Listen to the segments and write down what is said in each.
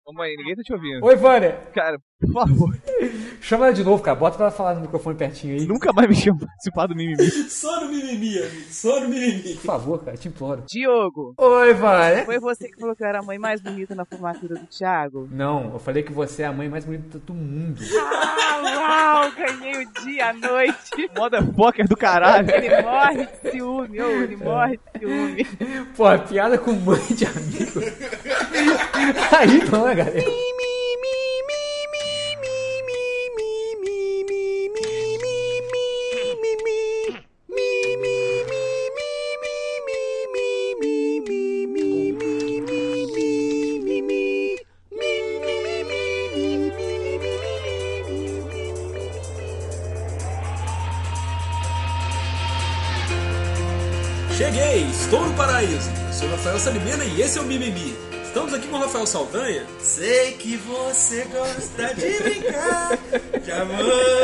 Ô mãe, ninguém tá te ouvindo. Oi, Vânia. Cara, por favor. Chama ela de novo, cara. Bota pra ela falar no microfone pertinho aí. Nunca mais me chama pra participar do mimimi. Só no mimimi, amigo. Só no mimimi. Por favor, cara, te imploro. Diogo. Oi, Vânia. Foi você que falou que eu era a mãe mais bonita na formatura do Thiago? Não, eu falei que você é a mãe mais bonita do mundo. Uau, ganhei o dia, a noite. Motherfucker do caralho. Ele morre de ciúme, ele morre de ciúme. Pô, piada com mãe de amigo. Aí não, né, galera? Cheguei, estou no paraíso. Sou Rafael Salimena e esse é o Mimimi. Estamos aqui com o Rafael Saldanha. Sei que você gosta de brincar de amor.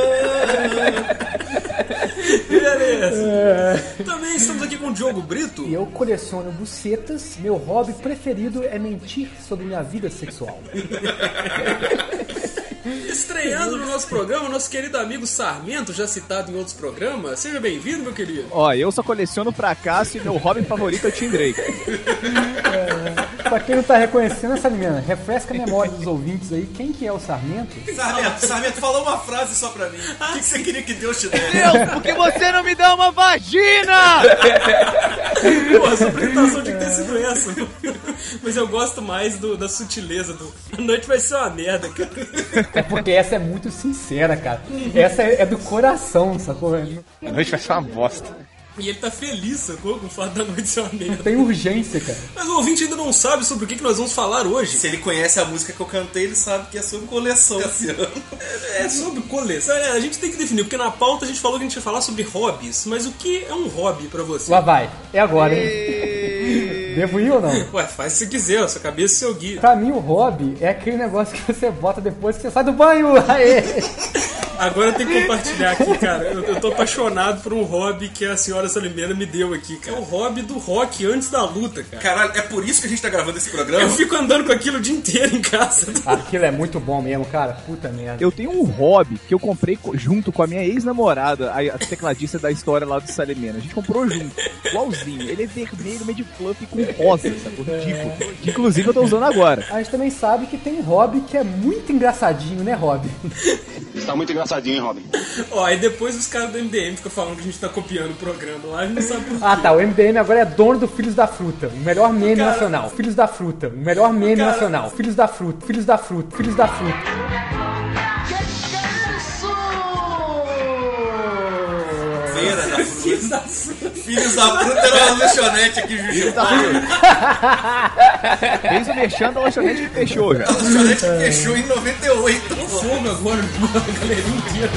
Beleza. Também estamos aqui com o Diogo Brito. E eu coleciono bucetas. Meu hobby preferido é mentir sobre minha vida sexual. Estreando no nosso programa, nosso querido amigo Sarmento, já citado em outros programas. Seja bem-vindo, meu querido. Ó, eu só coleciono fracasso e meu hobby favorito é o Tim Drake. Pra quem não tá reconhecendo essa menina, refresca a memória dos ouvintes aí. Quem que é o Sarmento? Sarmento, fala uma frase só pra mim. O que você queria que Deus te desse? Deus, por que você não me dá uma vagina? Pô, essa apresentação tinha que ter sido essa. Mas eu gosto mais da sutileza do... A noite vai ser uma merda, cara. É porque essa é muito sincera, cara. Essa é do coração, sacou? A noite vai ser uma bosta. E ele tá feliz, sacou? Com o fato da noite ser uma merda. Tem urgência, cara. Mas o ouvinte ainda não sabe sobre o que nós vamos falar hoje. Se ele conhece a música que eu cantei, ele sabe que é sobre coleção esse ano. É sobre coleção. A gente tem que definir, porque na pauta a gente falou que a gente ia falar sobre hobbies. Mas o que é um hobby pra você? Lá vai. É agora, hein? Devo ir ou não? Ué, faz se quiser, a sua cabeça e seu guia. Pra mim, o hobby é aquele negócio que você bota depois que você sai do banho. Aê! Agora eu tenho que compartilhar aqui, cara. Eu tô apaixonado por um hobby que a senhora Salimena me deu aqui, cara. É o hobby do rock antes da luta, cara. Caralho, é por isso que a gente tá gravando esse programa? Eu fico andando com aquilo o dia inteiro em casa. Aquilo é muito bom mesmo, cara. Puta merda. Eu tenho um hobby que eu comprei junto com a minha ex-namorada, a tecladista da história lá do Salimena. A gente comprou junto, igualzinho. Ele é vermelho, meio de fluff com rosa, sacou? Ridículo. Que, inclusive eu tô usando agora. A gente também sabe que tem hobby que é muito engraçadinho, né, Hobby? Tá muito engraçadinho, hein, Robin? Ó, aí depois os caras do MDM ficam falando que a gente tá copiando o programa lá, a gente não sabe por quê. Ah, tá. O MDM agora é dono do Filhos da Fruta, o melhor meme nacional. Filhos da Fruta, o melhor meme nacional. Filhos da Fruta, Filhos da Fruta, Filhos da Fruta. Feira da Fruta. Filhos da Fruta era uma lanchonete aqui, Juju. Fez o merchan da lanchonete que fechou já. A lanchonete que fechou em 98. Fogo agora, a galerinha inteira.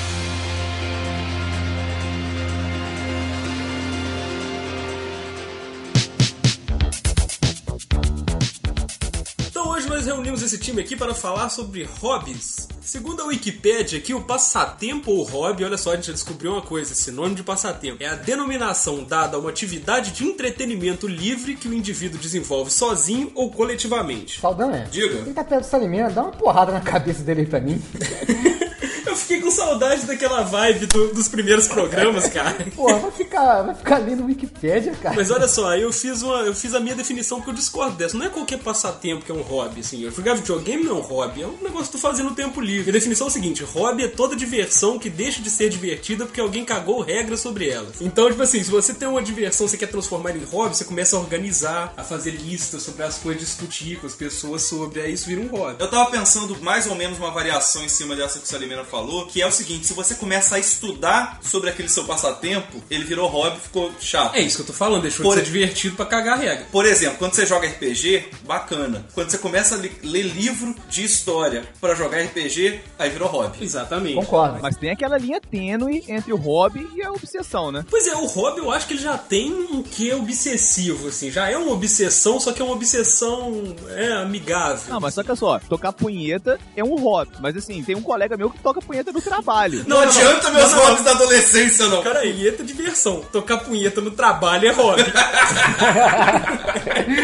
Então hoje nós reunimos esse time aqui para falar sobre hobbies. Segundo a Wikipédia, aqui o passatempo ou hobby, olha só, a gente já descobriu uma coisa, sinônimo de passatempo. É a denominação dada a uma atividade de entretenimento livre que o indivíduo desenvolve sozinho ou coletivamente. Saldanha, Diga. quem tá perto do Salimena, dá uma porrada na cabeça dele aí pra mim. Eu fiquei com saudade daquela vibe dos primeiros programas, cara. Porra, vai ficar lendo Wikipédia, cara. Mas olha só, eu fiz a minha definição porque eu discordo dessa. Não é qualquer passatempo que é um hobby, assim. Jogar videogame não é um hobby, é um negócio que tu fazendo no tempo livre. A definição é o seguinte: hobby é toda diversão que deixa de ser divertida porque alguém cagou regras sobre elas. Então, tipo assim, se você tem uma diversão, você quer transformar em hobby, você começa a organizar, a fazer listas sobre as coisas, discutir com as pessoas sobre, aí isso vira um hobby. Eu tava pensando mais ou menos uma variação em cima dessa que o Salimena falou, que é o seguinte: se você começa a estudar sobre aquele seu passatempo, ele virou hobby, ficou chato. É isso que eu tô falando, deixou de ser divertido pra cagar a regra. Por exemplo, quando você joga RPG, bacana. Quando você começa a ler livro de história pra jogar RPG, aí virou hobby. Exatamente. Concordo. Mas tem aquela linha tênue entre o hobby e a obsessão, né? Pois é, o hobby eu acho que ele já tem um quê obsessivo, assim. Já é uma obsessão, só que é uma obsessão amigável. Não, mas saca só, tocar punheta é um hobby. Mas assim, tem um colega meu que toca punheta no trabalho. Não adianta meus hobbies da adolescência, não. Cara, punheta é diversão. Tocar punheta no trabalho é hobby.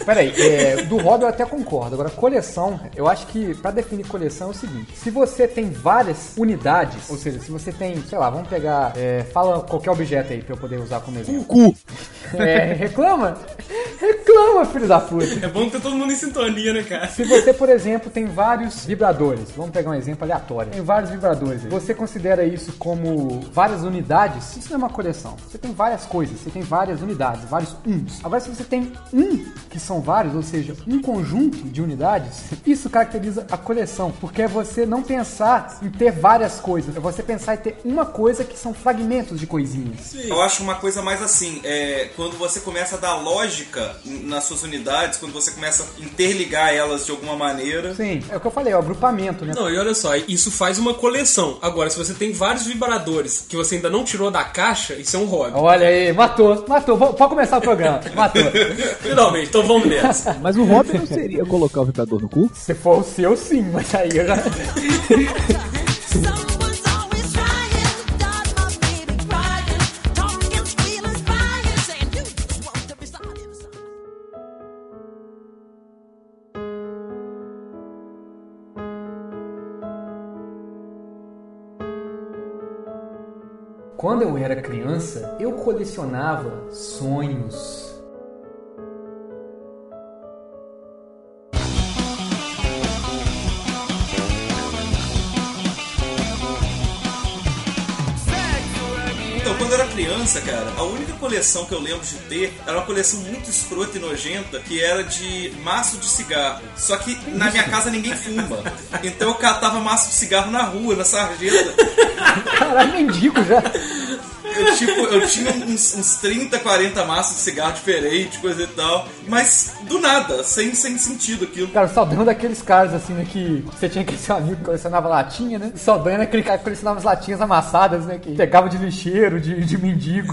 Peraí, do hobby eu até concordo. Agora, coleção, eu acho que pra definir coleção é o seguinte: se você tem várias unidades, ou seja, se você tem, sei lá, vamos pegar, fala qualquer objeto aí pra eu poder usar como exemplo. Cu. Reclama? Reclama, filho da puta. É bom ter todo mundo em sintonia, né, cara? Se você, por exemplo, tem vários vibradores, vamos pegar um exemplo aleatório, tem vários vibradores, você considera isso como várias unidades? Isso não é uma coleção. Você tem várias coisas, você tem várias unidades, vários uns. Agora, se você tem que são vários, ou seja, um conjunto de unidades, isso caracteriza a coleção, porque é você não pensar em ter várias coisas, é você pensar em ter uma coisa que são fragmentos de coisinhas. Sim. Eu acho uma coisa mais assim, quando você começa a dar lógica nas suas unidades, quando você começa a interligar elas de alguma maneira. Sim, é o que eu falei, é o agrupamento, né? Não, e olha só, isso faz uma coleção. Agora, se você tem vários vibradores que você ainda não tirou da caixa, isso é um hobby. Olha aí, matou. Pode começar o programa, matou. Finalmente, então vamos nessa. Mas o hobby não seria colocar o vibrador no cu? Se for o seu, sim, mas aí eu já... Someone's always trying, got my baby crying, talking, squealing, crying, saying you just want to be somebody. Quando eu era criança, eu colecionava sonhos. Então, quando eu era criança, cara, a única coleção que eu lembro de ter era uma coleção muito escrota e nojenta, que era de maço de cigarro. Só que na minha casa ninguém fuma. Então eu catava maço de cigarro na rua, na sarjeta. Caralho, mendigo já. Eu tinha uns 30, 40 maços de cigarro diferentes, coisa e tal. Mas do nada, sem sentido aquilo. Cara, o Saldanha é daqueles caras assim, né, que você tinha aquele seu amigo que colecionava latinha, né? O Saldanha era aquele cara que colecionava as latinhas amassadas, né? Que pegava de lixeiro, de mendigo.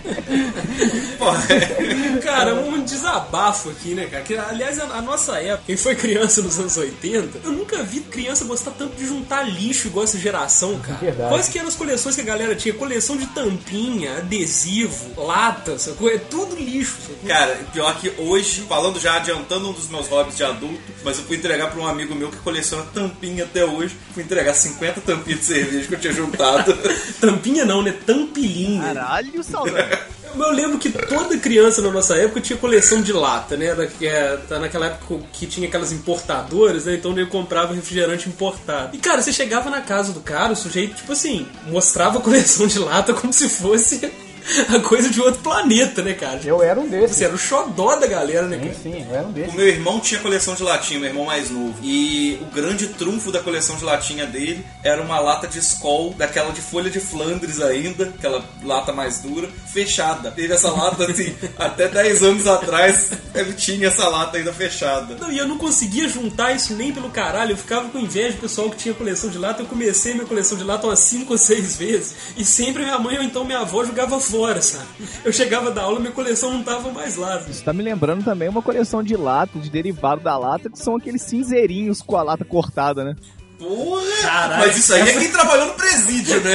Cara, um desabafo aqui, né, cara? Que, aliás, a nossa época, quem foi criança nos anos 80, eu nunca vi criança gostar tanto de juntar lixo igual essa geração, cara. Verdade. Quais que eram as coleções que a galera tinha? Coleção de tampinha, adesivo, lata, sacou? É tudo lixo, sacou? Cara, pior que hoje, falando já, adiantando um dos meus hobbies de adulto, mas eu fui entregar pra um amigo meu que coleciona tampinha até hoje. Fui entregar 50 tampinhas de cerveja que eu tinha juntado. Tampinha não, né? Tampilinha. Caralho, saudade. Eu lembro que toda criança na nossa época tinha coleção de lata, né? Naquela época que tinha aquelas importadoras, né? Então eu comprava refrigerante importado. E, cara, você chegava na casa do cara, o sujeito, tipo assim, mostrava a coleção de lata como se fosse a coisa de outro planeta, né, cara? Eu era um desses. Você era o xodó da galera, né, cara? Sim, eu era um desses. O meu irmão tinha coleção de latinha, meu irmão mais novo. E o grande trunfo da coleção de latinha dele era uma lata de Skol, daquela de folha de Flandres ainda, aquela lata mais dura, fechada. Teve essa lata, assim, até 10 anos atrás, ele tinha essa lata ainda fechada. Não, e eu não conseguia juntar isso nem pelo caralho. Eu ficava com inveja do pessoal que tinha coleção de lata. Eu comecei minha coleção de lata umas 5 ou 6 vezes. E sempre minha mãe ou então minha avó jogava fora, sabe? Eu chegava da aula, minha coleção não tava mais lá. Isso tá me lembrando também uma coleção de lata, de derivado da lata, que são aqueles cinzeirinhos com a lata cortada, né? Porra! Caralho, Mas isso aí é quem trabalhou no presídio, né?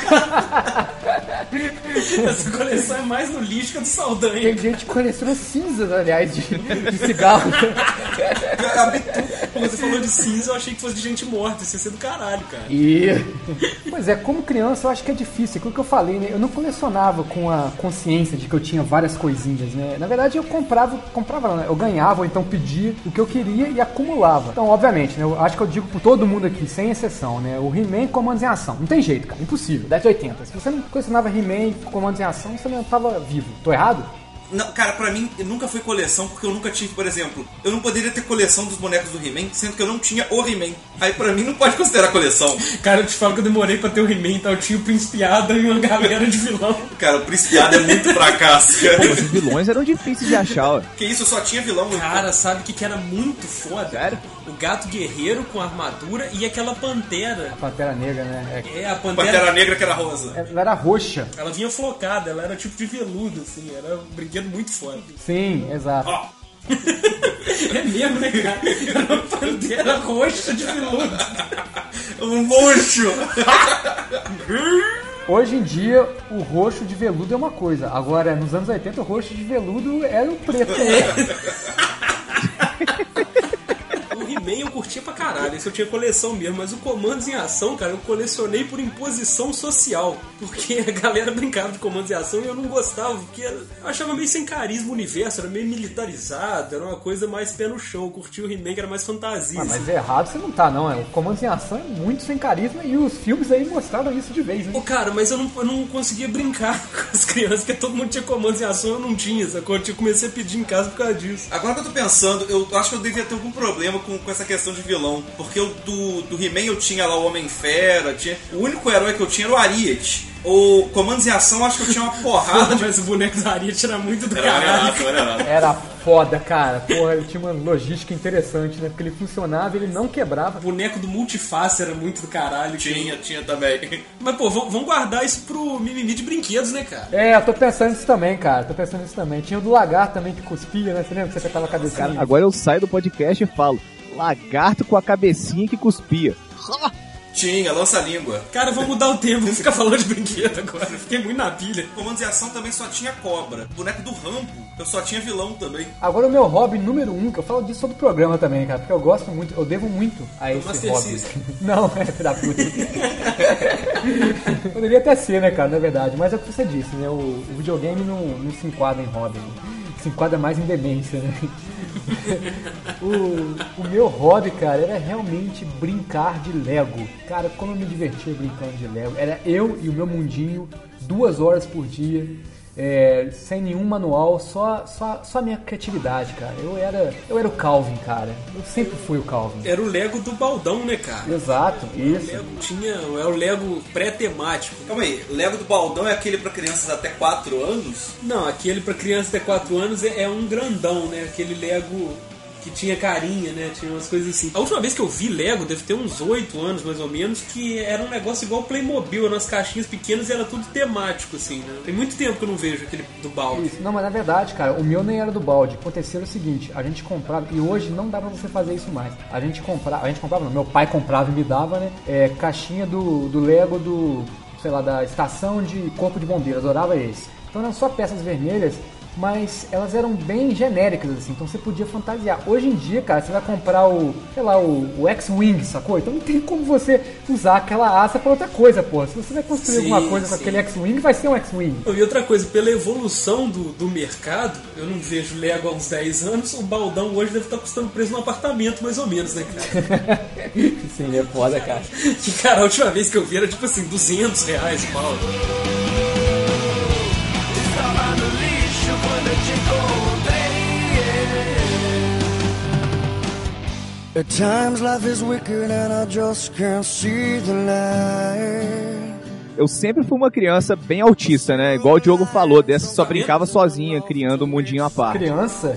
Essa coleção é mais no lixo que a do Saldanha. Tem gente que coleciona cinzas, aliás, de cigarro. Quando você falou de cinza, eu achei que fosse de gente morta. Isso ia ser do caralho, cara. Pois é, como criança eu acho que é difícil. Aquilo que eu falei, né? Eu não colecionava com a consciência de que eu tinha várias coisinhas, né? Na verdade eu comprava não, né? Eu ganhava ou então pedia o que eu queria e acumulava. Então, obviamente, né? Eu acho que eu digo por todo mundo aqui, sem exceção, né? O He-Man Comandos em Ação. Não tem jeito, cara. Impossível. 10/80. Se você não colecionava He-Man Comandos em Ação, você não estava vivo. Tô errado? Não, cara, pra mim nunca foi coleção, porque eu nunca tive, por exemplo, eu não poderia ter coleção dos bonecos do He-Man, sendo que eu não tinha o He-Man. Aí pra mim não pode considerar coleção. Cara, eu te falo que eu demorei pra ter o He-Man, então eu tinha o Príncipe Adam e uma galera de vilão. Cara, o Príncipe Adam é muito fracasso, cara. Pô, mas os vilões eram difíceis de achar, ó. Que isso, eu só tinha vilão. Cara, sabe o que era muito foda? Sério? O gato guerreiro com armadura e aquela pantera. Pantera Negra, né? É, a pantera. Pantera Negra que era rosa. Ela era roxa. Ela vinha flocada, ela era tipo de veludo, assim. Era um brinquedo muito foda. Sim, exato. Ó, É mesmo, né, cara? Era uma pantera roxa de veludo. um luxo. Hoje em dia, o roxo de veludo é uma coisa. Agora, nos anos 80, o roxo de veludo era o preto. curtia pra caralho, isso eu tinha coleção mesmo, mas o Comandos em Ação, cara, eu colecionei por imposição social, porque a galera brincava de Comandos em Ação e eu não gostava, porque eu achava meio sem carisma o universo, era meio militarizado, era uma coisa mais pé no chão, eu curtia o He-Man que era mais fantasia. Mas errado você não tá, não. O Comandos em Ação é muito sem carisma e os filmes aí mostraram isso de vez, né? Pô, cara, mas eu não conseguia brincar com as crianças, porque todo mundo tinha Comandos em Ação, eu não tinha, sacou? Eu comecei a pedir em casa por causa disso. Agora que eu tô pensando, eu acho que eu devia ter algum problema com essa questão de vilão. Porque do He-Man eu tinha lá o Homem-Fera, o único herói que eu tinha era o Ariete. O Comandos em Ação, acho que eu tinha uma porrada de... Mas o boneco da Ariete era muito do Era caralho. barato. Era foda, cara. Porra, ele tinha uma logística interessante, né? Porque ele funcionava, ele não quebrava. O boneco do Multiface era muito do caralho. Tinha também. Mas, pô, vamos guardar isso pro mimimi de brinquedos, né, cara? É, eu tô pensando nisso também, cara. Tinha o do lagarto também que cuspia, né? Você lembra que você apertava a cabecinha? Cara, agora eu saio do podcast e falo: lagarto com a cabecinha que cuspia. Tinha, lança-língua. Cara, vamos mudar o tema, vamos ficar falando de brinquedo agora. Eu fiquei muito na pilha. Comandos em Ação também só tinha cobra. O boneco do Rambo, eu só tinha vilão também. Agora o meu hobby número 1, que eu falo disso todo o programa também, cara, porque eu gosto muito, eu devo muito a esse Master hobby. System. Não, é filho da puta. Poderia até ser, né, cara, na verdade, mas é o que você disse, né, o videogame não se enquadra em hobby, né? Se enquadra mais em demência, né? O meu hobby, cara, era realmente brincar de Lego. Cara, como eu me divertia brincando de Lego. Era eu e o meu mundinho, 2 horas por dia, sem nenhum manual, só a minha criatividade, cara. Eu era o Calvin, cara. Eu sempre fui o Calvin. Era o Lego do baldão, né, cara? Exato, isso. É o Lego pré-temático. Calma aí, Lego do Baldão é aquele pra crianças até 4 anos? Não, aquele pra criança até 4 anos é um grandão, né? Aquele Lego que tinha carinha, né? Tinha umas coisas assim. A última vez que eu vi Lego, deve ter uns 8 anos mais ou menos, que era um negócio igual Playmobil, eram umas caixinhas pequenas e era tudo temático, assim, né? Tem muito tempo que eu não vejo aquele do balde. Isso. Não, mas na verdade, cara, o meu nem era do balde. Aconteceu o seguinte, a gente comprava, e hoje não dá pra você fazer isso mais. A gente comprava não, meu pai comprava e me dava, né? Caixinha do Lego sei lá, da estação de Corpo de Bombeiros, adorava esse. Então eram só peças vermelhas, mas elas eram bem genéricas, assim, então você podia fantasiar. Hoje em dia, cara, você vai comprar o X-Wing, sacou? Então não tem como você usar aquela asa pra outra coisa, pô. Se você vai construir alguma coisa com aquele X-Wing, vai ser um X-Wing. E outra coisa, pela evolução do mercado, eu não vejo Lego há uns 10 anos, o baldão hoje deve estar custando preço num apartamento, mais ou menos, né, cara? Sim, é foda, cara. Que, cara, a última vez que eu vi era tipo assim, R$200 o balde. At times life is wicked and I just can't see the light. Eu sempre fui uma criança bem autista, né? Igual o Diogo falou, dessa só brincava sozinha, criando um mundinho à parte. Criança?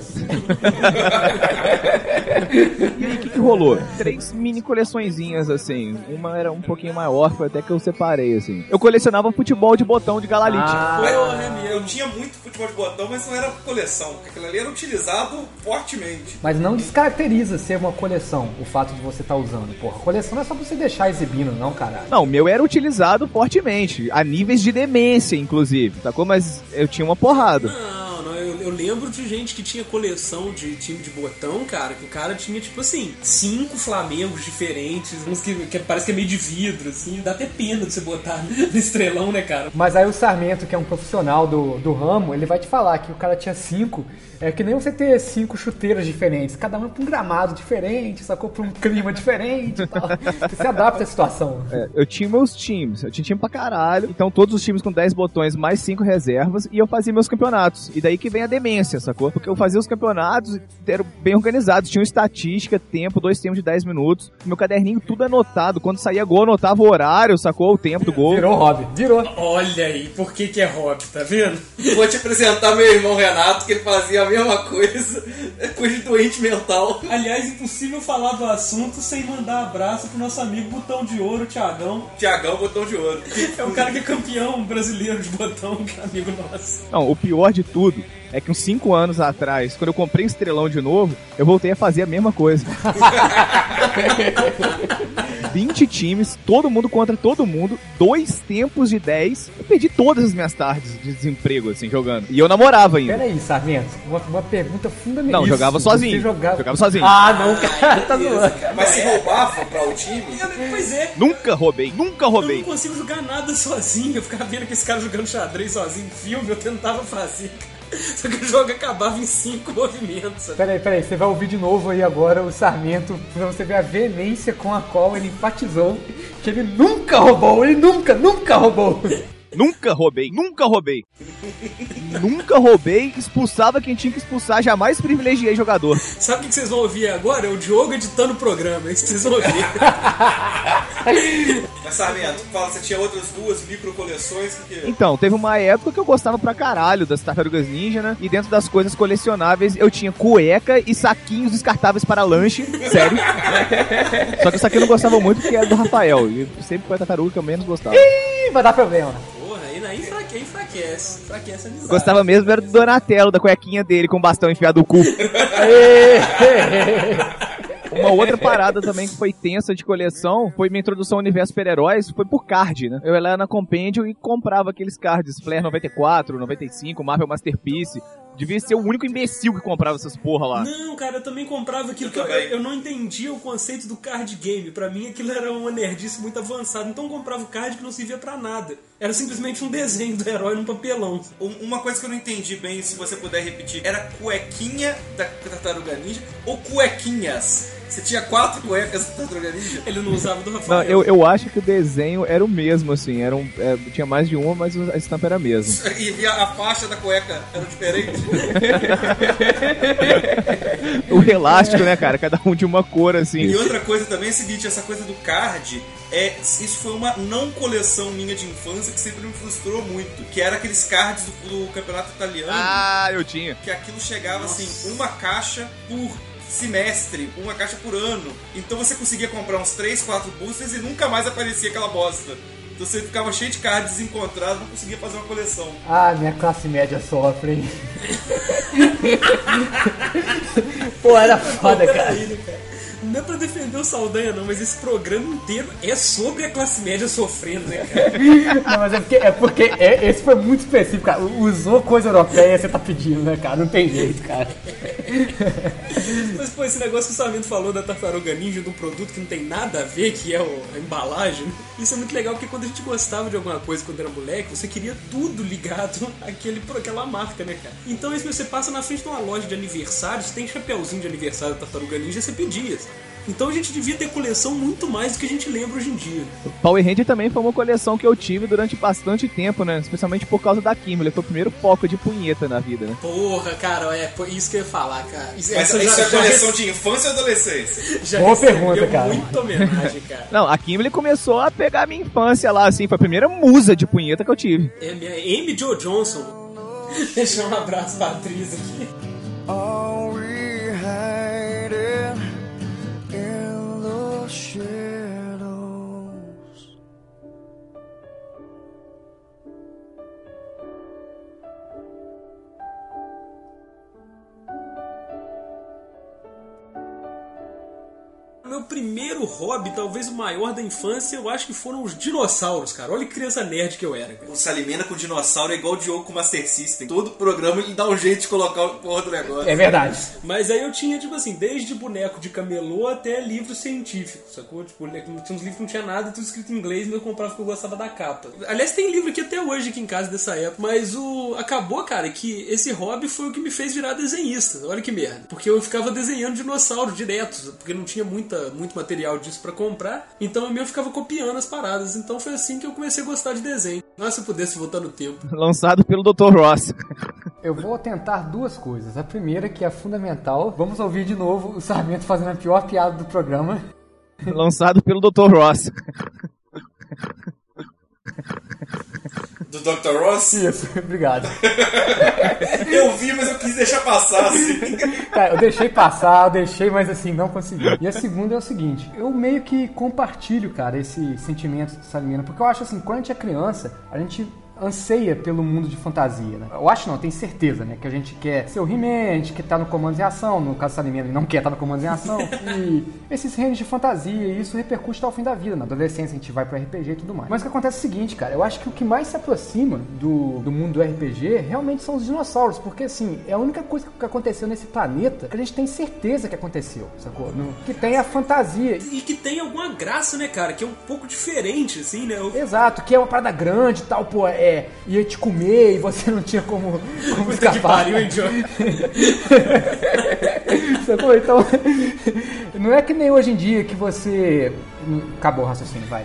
E aí, o que rolou? 3 mini coleçõezinhas, assim. Uma era um pouquinho maior, foi até que eu separei, assim. Eu colecionava futebol de botão de Galalite. Porra, é mesmo. Eu tinha muito futebol de botão, mas não era coleção, porque aquilo ali era utilizado fortemente. Mas não descaracteriza ser uma coleção, o fato de você estar usando. Porra, coleção não é só pra você deixar exibindo, não, caralho. Não, o meu era utilizado fortemente, a níveis de demência, inclusive, sacou? Mas eu tinha uma porrada. Não, eu lembro de gente que tinha coleção de time de botão, cara, que o cara tinha, tipo assim, 5 Flamengos diferentes, uns que parece que é meio de vidro, assim, dá até pena de você botar no estrelão, né, cara? Mas aí o Sarmento, que é um profissional do ramo, ele vai te falar que o cara tinha 5, é que nem você ter 5 chuteiras diferentes, cada uma pra um gramado diferente, sacou? Pra um clima diferente e tal. Você se adapta à situação. Eu tinha meus times, eu tinha time pra caralho, então todos os times com 10 botões mais 5 reservas, e eu fazia meus campeonatos. E daí que vem a demência, sacou? Porque eu fazia os campeonatos, eram bem organizados, tinham estatística, tempo, 2 tempos de 10 minutos, meu caderninho tudo anotado, quando saía gol, anotava o horário, sacou? O tempo do gol. Virou hobby, virou. Olha aí, por que é hobby, tá vendo? Vou te apresentar meu irmão Renato, que ele fazia a mesma coisa, coisa de doente mental. Aliás, impossível falar do assunto sem mandar abraço pro nosso amigo Botão de Ouro, Thiagão. Thiagão, botão de ouro. É o cara que é campeão brasileiro de botão, que é amigo nosso. Não, o pior de tudo é que uns 5 anos atrás, quando eu comprei estrelão de novo, eu voltei a fazer a mesma coisa. 20 times, todo mundo contra todo mundo, 2 tempos de 10. Eu perdi todas as minhas tardes de desemprego, assim, jogando. E eu namorava ainda. Peraí, Sarmento, uma pergunta fundamental. Não, jogava sozinho. Você Jogava sozinho. Ah, não, cara, tá zoando. Mas se roubava pra o time? Pois é. Nunca roubei. Eu não consigo jogar nada sozinho. Eu ficava vendo que esse cara jogando xadrez sozinho, filme, eu tentava fazer. Só que o jogo acabava em 5 movimentos. Sabe? Peraí, você vai ouvir de novo aí agora o Sarmento, pra você ver a veemência com a qual ele enfatizou que ele nunca roubou, nunca roubou. Nunca roubei. Nunca roubei, expulsava quem tinha que expulsar, jamais privilegiei jogador. Sabe o que vocês vão ouvir agora? É o Diogo editando o programa, é isso que vocês vão ouvir. Mas Sarmento, fala, você tinha outras 2 micro coleções que... Então, teve uma época que eu gostava pra caralho das Tartarugas Ninja, né? E dentro das coisas colecionáveis eu tinha cueca e saquinhos descartáveis para lanche, sério. Só que o saquinho eu não gostava muito porque era do Rafael, e sempre foi a tartaruga que eu menos gostava. Ih, vai dar problema. Porra, aí enfraquece a amizade. Gostava mesmo era do Donatello, da cuequinha dele com o bastão enfiado no cu. Uma outra parada também que foi tensa de coleção foi minha introdução ao universo super-heróis, foi por card, né? Eu ia lá na Compendium e comprava aqueles cards, Flair 94, 95, Marvel Masterpiece. Devia ser o único imbecil que comprava essas porra lá. Não, cara, eu também comprava aquilo que eu não entendia o conceito do card game. Pra mim aquilo era uma nerdice muito avançada. Então eu comprava o card que não servia pra nada. Era simplesmente um desenho do herói num papelão. Uma coisa que eu não entendi bem, se você puder repetir, era cuequinha da Tartaruga Ninja ou cuequinhas? Você tinha 4 cuecas da Tartaruga Ninja? Ele não usava do Rafael. Não, eu acho que o desenho era o mesmo, assim. Tinha mais de uma, mas a estampa era a mesma. E a faixa da cueca era diferente? O elástico, né, cara? Cada um de uma cor, assim. E outra coisa também é o seguinte, essa coisa do card, isso foi uma não coleção minha de infância que sempre me frustrou muito. Que era aqueles cards do campeonato italiano. Ah, eu tinha. Que aquilo chegava, assim, uma caixa por semestre, uma caixa por ano. Então você conseguia comprar uns 3, 4 boosters e nunca mais aparecia aquela bosta. Então você ficava cheio de cards desencontrados, não conseguia fazer uma coleção. Ah, minha classe média sofre, hein? Pô, era foda, cara. Não é pra defender o Saldanha não, mas esse programa inteiro é sobre a classe média sofrendo, né, cara? Não, mas é porque esse foi muito específico, cara. Usou coisa europeia, você tá pedindo, né, cara? Não tem jeito, cara. Mas, pô, esse negócio que o Sarmento falou da Tartaruga Ninja, de um produto que não tem nada a ver, que é a embalagem, isso é muito legal, porque quando a gente gostava de alguma coisa quando era moleque, você queria tudo ligado àquela marca, né, cara? Então, isso você passa na frente de uma loja de aniversários, tem chapeuzinho de aniversário da Tartaruga Ninja, você pedia. Então a gente devia ter coleção muito mais do que a gente lembra hoje em dia. O Power Ranger também foi uma coleção que eu tive durante bastante tempo, né? Especialmente por causa da Kimberly. Foi o primeiro foco de punheta na vida, né? Porra, cara, isso que eu ia falar, cara. Mas isso é coleção de infância ou adolescência? Boa pergunta, cara. Muita homenagem, cara. Não, a Kimberly começou a pegar a minha infância lá, assim. Foi a primeira musa de punheta que eu tive. É minha Amy Jo Johnson. Deixa um abraço pra atriz aqui. Are we hiding in the shadows? Meu primeiro hobby, talvez o maior da infância, eu acho que foram os dinossauros, cara. Olha que criança nerd que eu era, cara. O Salimena com dinossauro é igual o Diogo com Master System. Todo programa ele dá um jeito de colocar o porra do negócio. É verdade. Mas aí eu tinha, tipo assim, desde boneco de camelô até livro científico, sacou? Tipo, tinha uns livros que não tinha nada, tudo escrito em inglês, mas eu comprava porque eu gostava da capa. Aliás, tem livro aqui até hoje aqui em casa dessa época, mas acabou, cara, que esse hobby foi o que me fez virar desenhista. Olha que merda. Porque eu ficava desenhando dinossauro direto, porque não tinha muito material disso pra comprar, então eu ficava copiando as paradas. Então foi assim que eu comecei a gostar de desenho. Nossa, se eu pudesse voltar no tempo. Lançado pelo Dr. Ross. Eu vou tentar duas coisas. A primeira, que é fundamental. Vamos ouvir de novo o Sarmento fazendo a pior piada do programa. Lançado pelo Dr. Ross. Do Dr. Ross? Isso, obrigado. Eu vi, mas eu quis deixar passar, assim. Cara, eu deixei, mas assim, não consegui. E a segunda é o seguinte, eu meio que compartilho, cara, esse sentimento de Salimena, porque eu acho assim, quando a gente é criança, a gente anseia pelo mundo de fantasia, né? Eu acho não, tenho certeza, né? Que a gente quer ser o He-Man, a gente quer estar no Comandos em Ação, no caso do Salimena, ele não quer estar no Comandos em Ação. E esses reinos de fantasia, e isso repercute até o fim da vida. Na adolescência a gente vai pro RPG e tudo mais. Mas o que acontece é o seguinte, cara, eu acho que o que mais se aproxima do mundo do RPG realmente são os dinossauros, porque assim, é a única coisa que aconteceu nesse planeta que a gente tem certeza que aconteceu, sacou? Que tem a fantasia. E que tem alguma graça, né, cara? Que é um pouco diferente, assim, né? Exato, que é uma parada grande e tal, pô, ia te comer e você não tinha como Puta que escapar. pariu, hein, John? Sacou? Então, não é que nem hoje em dia que você... Acabou o raciocínio, vai.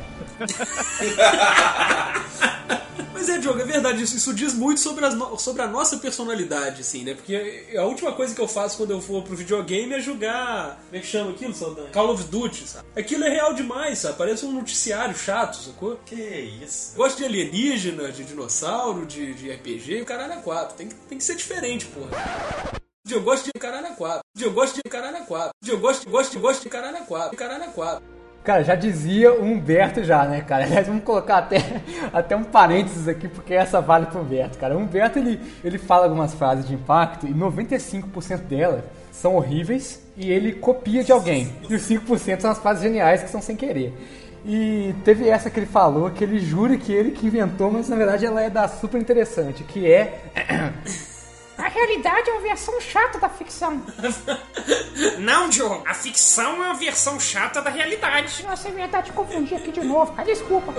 Mas Diogo, é verdade, isso diz muito sobre a nossa personalidade, assim, né? Porque a última coisa que eu faço quando eu for pro videogame é jogar... Como é que chama aquilo, Saldanha? Call of Duty, sabe? Aquilo é real demais, sabe? Parece um noticiário chato, sacou? Que isso? Gosto de alienígena, de dinossauro, de RPG, o caralho é 4. Tem que ser diferente, porra. Eu gosto de caralho é 4. Eu gosto de caralho é 4. Eu gosto de caralho é 4. Caralho é 4. Cara, já dizia o Humberto já, né, cara? Aliás, vamos colocar até um parênteses aqui, porque essa vale pro Humberto, cara. O Humberto, ele fala algumas frases de impacto e 95% delas são horríveis e ele copia de alguém. E os 5% são as frases geniais que são sem querer. E teve essa que ele falou, que ele jura que ele que inventou, mas na verdade ela é da super interessante, que é... A realidade é uma versão chata da ficção. Não, Diogo, a ficção é uma versão chata da realidade. Nossa, é verdade, confundi aqui de novo, cara, desculpa.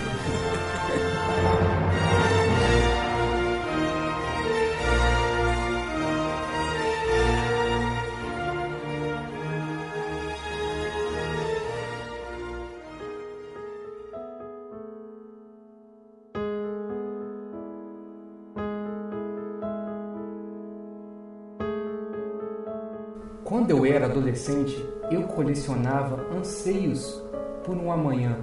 Quando eu era adolescente, eu colecionava anseios por um amanhã.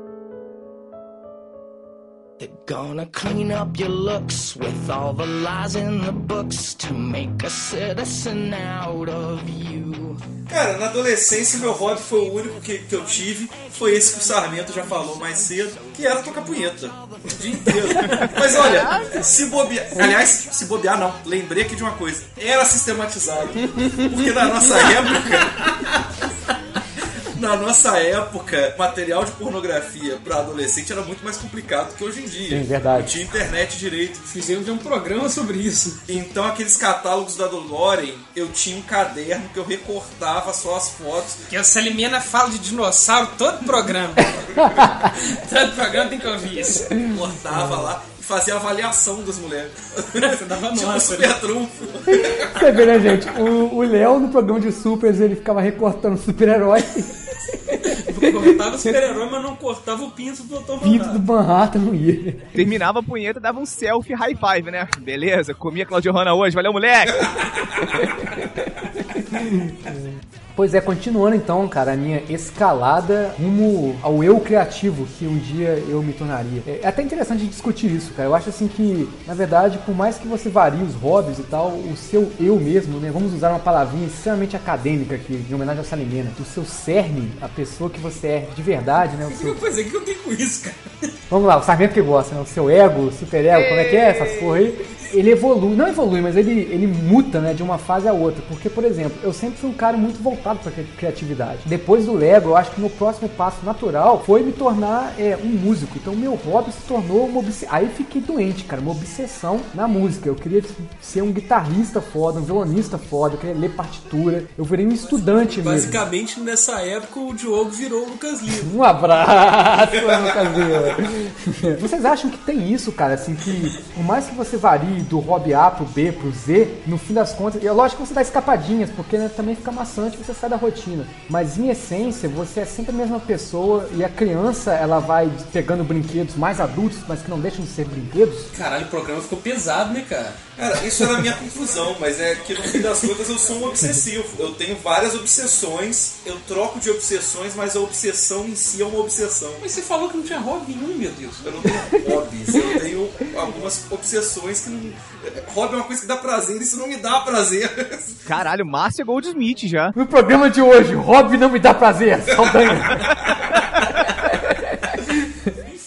They're gonna clean up your looks with all the lies in the books to make a citizen out of you. Cara, na adolescência meu hobby foi o único que eu tive. Foi esse que o Sarmento já falou mais cedo, que era tocar punheta o dia inteiro. Mas olha, se bobear... Aliás, se bobear não, lembrei aqui de uma coisa. Era sistematizado. Porque na nossa época... Na nossa época, material de pornografia para adolescente era muito mais complicado do que hoje em dia. Sim, verdade. Não tinha internet direito. Fizemos um programa sobre isso. Então, aqueles catálogos da Dolores, eu tinha um caderno que eu recortava só as fotos. Que a Salimena fala de dinossauro todo programa. Todo programa tem que ouvir isso. Cortava lá e fazia avaliação das mulheres. Você dava Tipo nota, super né? trunfo. Você vê, né, gente? O Léo, no programa de Supers, ele ficava recortando super-herói. Cortava o super-herói, mas não cortava o pinto do Dr. Pinto do Manhattan não ia. Terminava a punheta, dava um selfie high five, né? Beleza, comia Claudio Hanna hoje, valeu, moleque! Pois é, continuando então, cara, a minha escalada rumo ao eu criativo que um dia eu me tornaria. É até interessante a gente discutir isso, cara. Eu acho assim que, na verdade, por mais que você varie os hobbies e tal, o seu eu mesmo, né? Vamos usar uma palavrinha extremamente acadêmica aqui, de homenagem ao Salimena. O seu cerne, a pessoa que você é de verdade, né? O seu... Pois é, o que eu tenho com isso, cara? Vamos lá, o Sarmento que gosta, né? O seu ego, o super ego, como é que é essas porra aí? Ele evolui, não evolui, mas ele muta, né, de uma fase a outra. Porque, por exemplo, eu sempre fui um cara muito voltado pra criatividade. Depois do Lego, eu acho que meu próximo passo natural foi me tornar um músico. Então, meu hobby se tornou uma obsessão. Aí fiquei doente, cara, uma obsessão na música. Eu queria ser um guitarrista foda, um violonista foda, eu queria ler partitura. Eu virei um estudante mesmo. Basicamente, nessa época, o Diogo virou o Lucas Lima. Um abraço, Lucas Lima. Vocês acham que tem isso, cara, assim, que por mais que você varie do hobby A pro B pro Z, no fim das contas, e é lógico que você dá escapadinhas, porque né, também fica maçante, você sai da rotina, mas em essência você é sempre a mesma pessoa e a criança ela vai pegando brinquedos mais adultos, mas que não deixam de ser brinquedos. Caralho, o programa ficou pesado, né, cara? Cara, isso era a minha conclusão, mas é que no fim das contas eu sou um obsessivo. Eu tenho várias obsessões, eu troco de obsessões, mas a obsessão em si é uma obsessão. Mas você falou que não tinha hobby nenhum, meu Deus. Eu não tenho hobbies, eu tenho algumas obsessões que não... Hobby é uma coisa que dá prazer, isso não me dá prazer. Caralho, Márcia Goldsmith já. No programa de hoje, hobby não me dá prazer, Saldanha.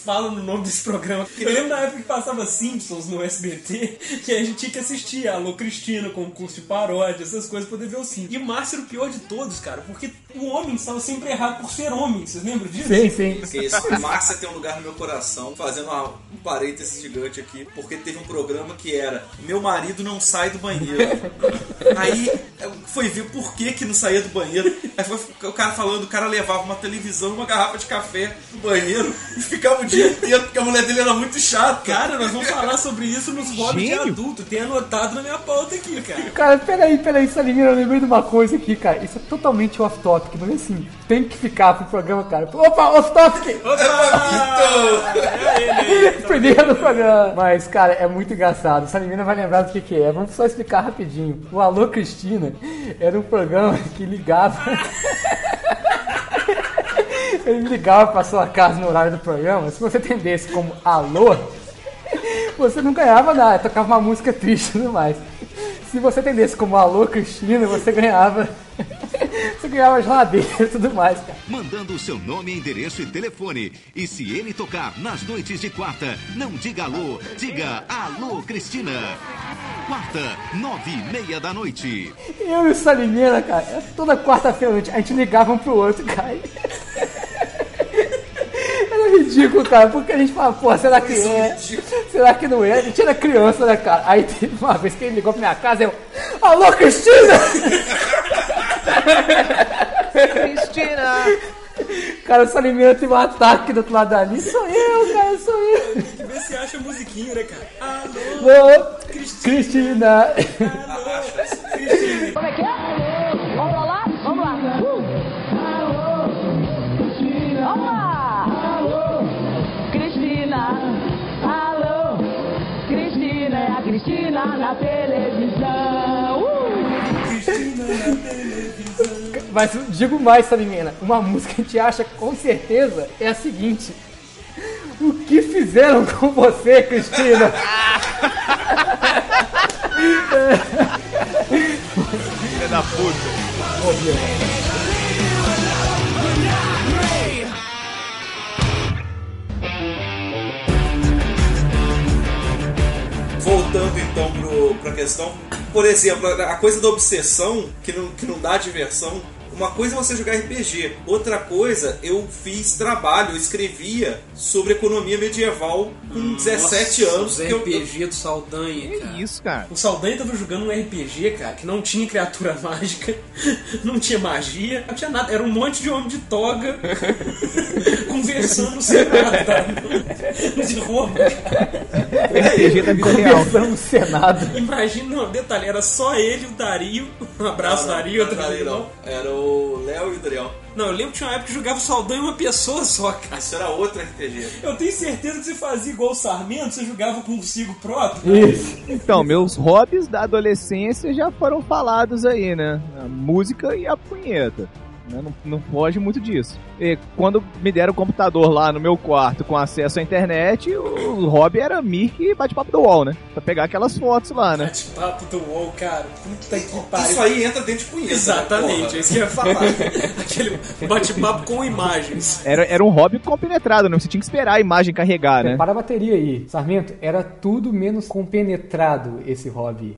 fala no nome desse programa. Eu lembro na época que passava Simpsons no SBT, que a gente tinha que assistir a Alô Cristina, concurso de paródia, essas coisas, pra poder ver o Simpsons. E o Márcio era o pior de todos, cara, porque o homem estava sempre errado por ser homem. Vocês lembram disso? Sim. Que isso, o Márcia tem um lugar no meu coração, fazendo um parênteses gigante aqui, porque teve um programa que era Meu Marido Não Sai do Banheiro. Aí foi ver por que não saía do banheiro. Aí foi o cara falando, o cara levava uma televisão e uma garrafa de café no banheiro e ficava o dia inteiro, porque a mulher dele era muito chata. Cara, nós vamos falar sobre isso nos hobbies de adulto. Tem anotado na minha pauta aqui, cara. Cara, peraí, Salimina, eu lembrei de uma coisa aqui, cara. Isso é totalmente off-topic, mas assim, tem que ficar pro programa, cara. Opa, off-topic! Primeiro do programa. Mas, cara, é muito engraçado. Salimina vai lembrar do que é. Vamos só explicar rapidinho. O Alô Cristina era um programa que ligava... Ele ligava pra sua casa no horário do programa. Se você atendesse como alô, você não ganhava nada, tocava uma música triste e tudo mais. Se você atendesse como Alô Cristina, você ganhava geladeira e tudo mais, cara. Mandando o seu nome, endereço e telefone. E se ele tocar nas noites de quarta, não diga alô, diga Alô Cristina. Quarta, 9:30 da noite. Eu e o Salimena, cara, toda quarta-feira a gente ligava um pro outro, cara. Era ridículo, cara, porque a gente falava, pô, será que é? Será que não é? A gente era criança, né, cara? Aí teve uma vez que ele ligou pra minha casa, eu... Alô, Cristina! Cristina! Cara, o Salimena teve um ataque do outro lado ali. Sou eu, cara, sou eu. Vê se acha a musiquinha, né, cara? Alô, Cristina! Alô, Cristina! Como é que é? Vamos pra lá? Vamos lá. Vamos lá. Alô, Cristina. Alô, Cristina. É a Cristina na televisão. Cristina na televisão. Mas digo mais, Salimena, uma música que a gente acha com certeza é a seguinte: o que fizeram com você, Cristina? Filha da puta. Voltando então pra questão, por exemplo, a coisa da obsessão que não dá diversão. Uma coisa é você jogar RPG, outra coisa, eu fiz trabalho, eu escrevia sobre economia medieval com 17 anos. O RPG do Saldanha, cara. Que isso, cara? O Saldanha tava jogando um RPG, cara, que não tinha criatura mágica, não tinha magia, não tinha nada. Era um monte de homem de toga conversando no Senado, tá? De roupa. RPG da vida real. Conversando no Senado. Imagina, não, detalhe, era só ele e o Dario. Um abraço, Dario. Não, Dario não. Era o Léo e o Daniel. Não, eu lembro que tinha uma época que jogava o Saldanha uma pessoa só, cara. Isso era outro RPG. Eu tenho certeza que você fazia igual o Sarmento, você jogava consigo próprio. Isso. Então, meus hobbies da adolescência já foram falados aí, né? A música e a punheta. Não foge muito disso. E quando me deram o computador lá no meu quarto com acesso à internet, o hobby era Mirk e bate-papo do UOL, né? Pra pegar aquelas fotos lá, né? Bate-papo do UOL, cara. Puta que pariu. Isso aí entra dentro de punheta. Exatamente, né, é isso que eu ia falar. Aquele bate-papo com imagens. Era um hobby compenetrado, né? Você tinha que esperar a imagem carregar, né? Para a bateria aí, Sarmento, era tudo menos compenetrado esse hobby.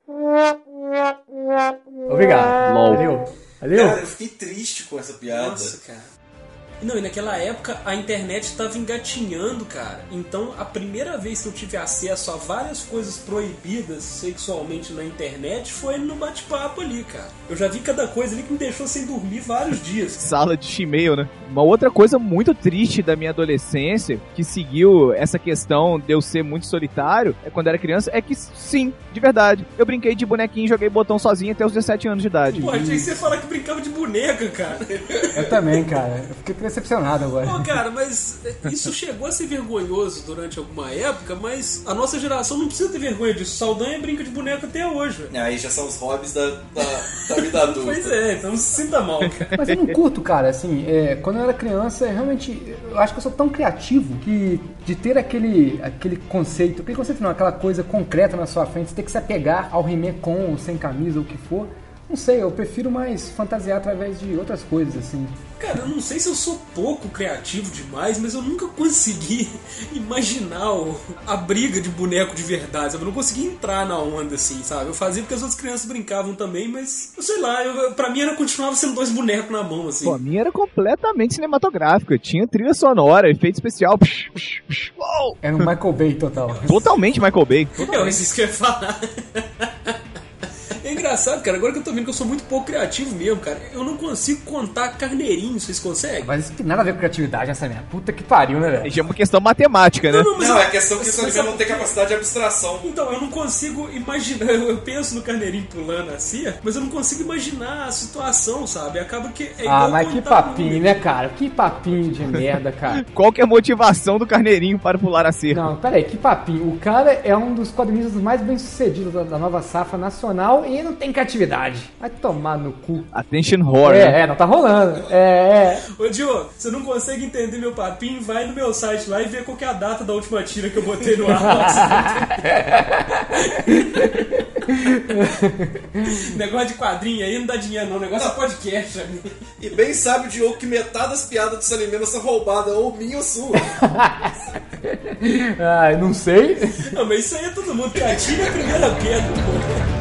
Obrigado. LOL. Valeu. Cara, eu fiquei triste com essa piada. Nossa, cara. Não, e naquela época a internet estava engatinhando, cara. Então a primeira vez que eu tive acesso a várias coisas proibidas sexualmente na internet foi no bate-papo ali, cara. Eu já vi cada coisa ali que me deixou sem dormir vários dias. Sala de Gmail, né? Uma outra coisa muito triste da minha adolescência, que seguiu essa questão de eu ser muito solitário, quando era criança, é que sim, de verdade, eu brinquei de bonequinho e joguei botão sozinho até os 17 anos de idade. Pô, achei que você falar que brincava de boneca, cara. Eu também, cara. Eu fiquei decepcionado agora. Pô, cara, mas isso chegou a ser vergonhoso durante alguma época, mas a nossa geração não precisa ter vergonha disso. Saldanha brinca de boneca até hoje. Aí já são os hobbies da vida adulta. Pois é, então não se sinta mal, cara. Mas eu não curto, cara, assim, quando eu era criança, realmente, eu acho que eu sou tão criativo que de ter aquele conceito não, aquela coisa concreta na sua frente, você ter que se apegar ao He-Man com ou sem camisa, ou o que for, Não sei, eu prefiro mais fantasiar através de outras coisas, assim. Cara, eu não sei se eu sou pouco criativo demais, mas eu nunca consegui imaginar a briga de boneco de verdade, sabe? Eu não consegui entrar na onda, assim, sabe? Eu fazia porque as outras crianças brincavam também, mas, eu sei lá, pra mim continuava sendo 2 bonecos na mão, assim. Pô, a minha era completamente cinematográfica. Tinha trilha sonora, efeito especial. Uou! Era um Michael Bay total. Totalmente Michael Bay. É isso que eu ia falar. É engraçado, cara, agora que eu tô vendo que eu sou muito pouco criativo mesmo, cara. Eu não consigo contar carneirinho, vocês conseguem? Mas isso tem nada a ver com criatividade, essa minha. Puta que pariu, né, velho? Isso é uma questão matemática, né? Não, é questão que o Oliveira não tem capacidade de abstração. Então, eu não consigo imaginar, eu penso no carneirinho pulando assim, mas eu não consigo imaginar a situação, sabe? Acaba que é igual mas que papinho, né, cara? Que papinho de merda, cara. Qual que é a motivação do carneirinho para pular a cerca? Não, peraí, que papinho. O cara é um dos quadrinistas mais bem-sucedidos da nova safra nacional e não tem criatividade. Vai tomar no cu. Attention horror, né? Não tá rolando. Ô, Diogo, você não consegue entender meu papinho? Vai no meu site lá e vê qual que é a data da última tira que eu botei no ar. Negócio de quadrinho aí não dá dinheiro não, negócio é podcast, amigo. E bem sabe o Diogo que metade das piadas do Salimena são roubadas, ou minha ou sua. Não sei. Não, mas isso aí é todo mundo, que atira a primeira pedra, pô.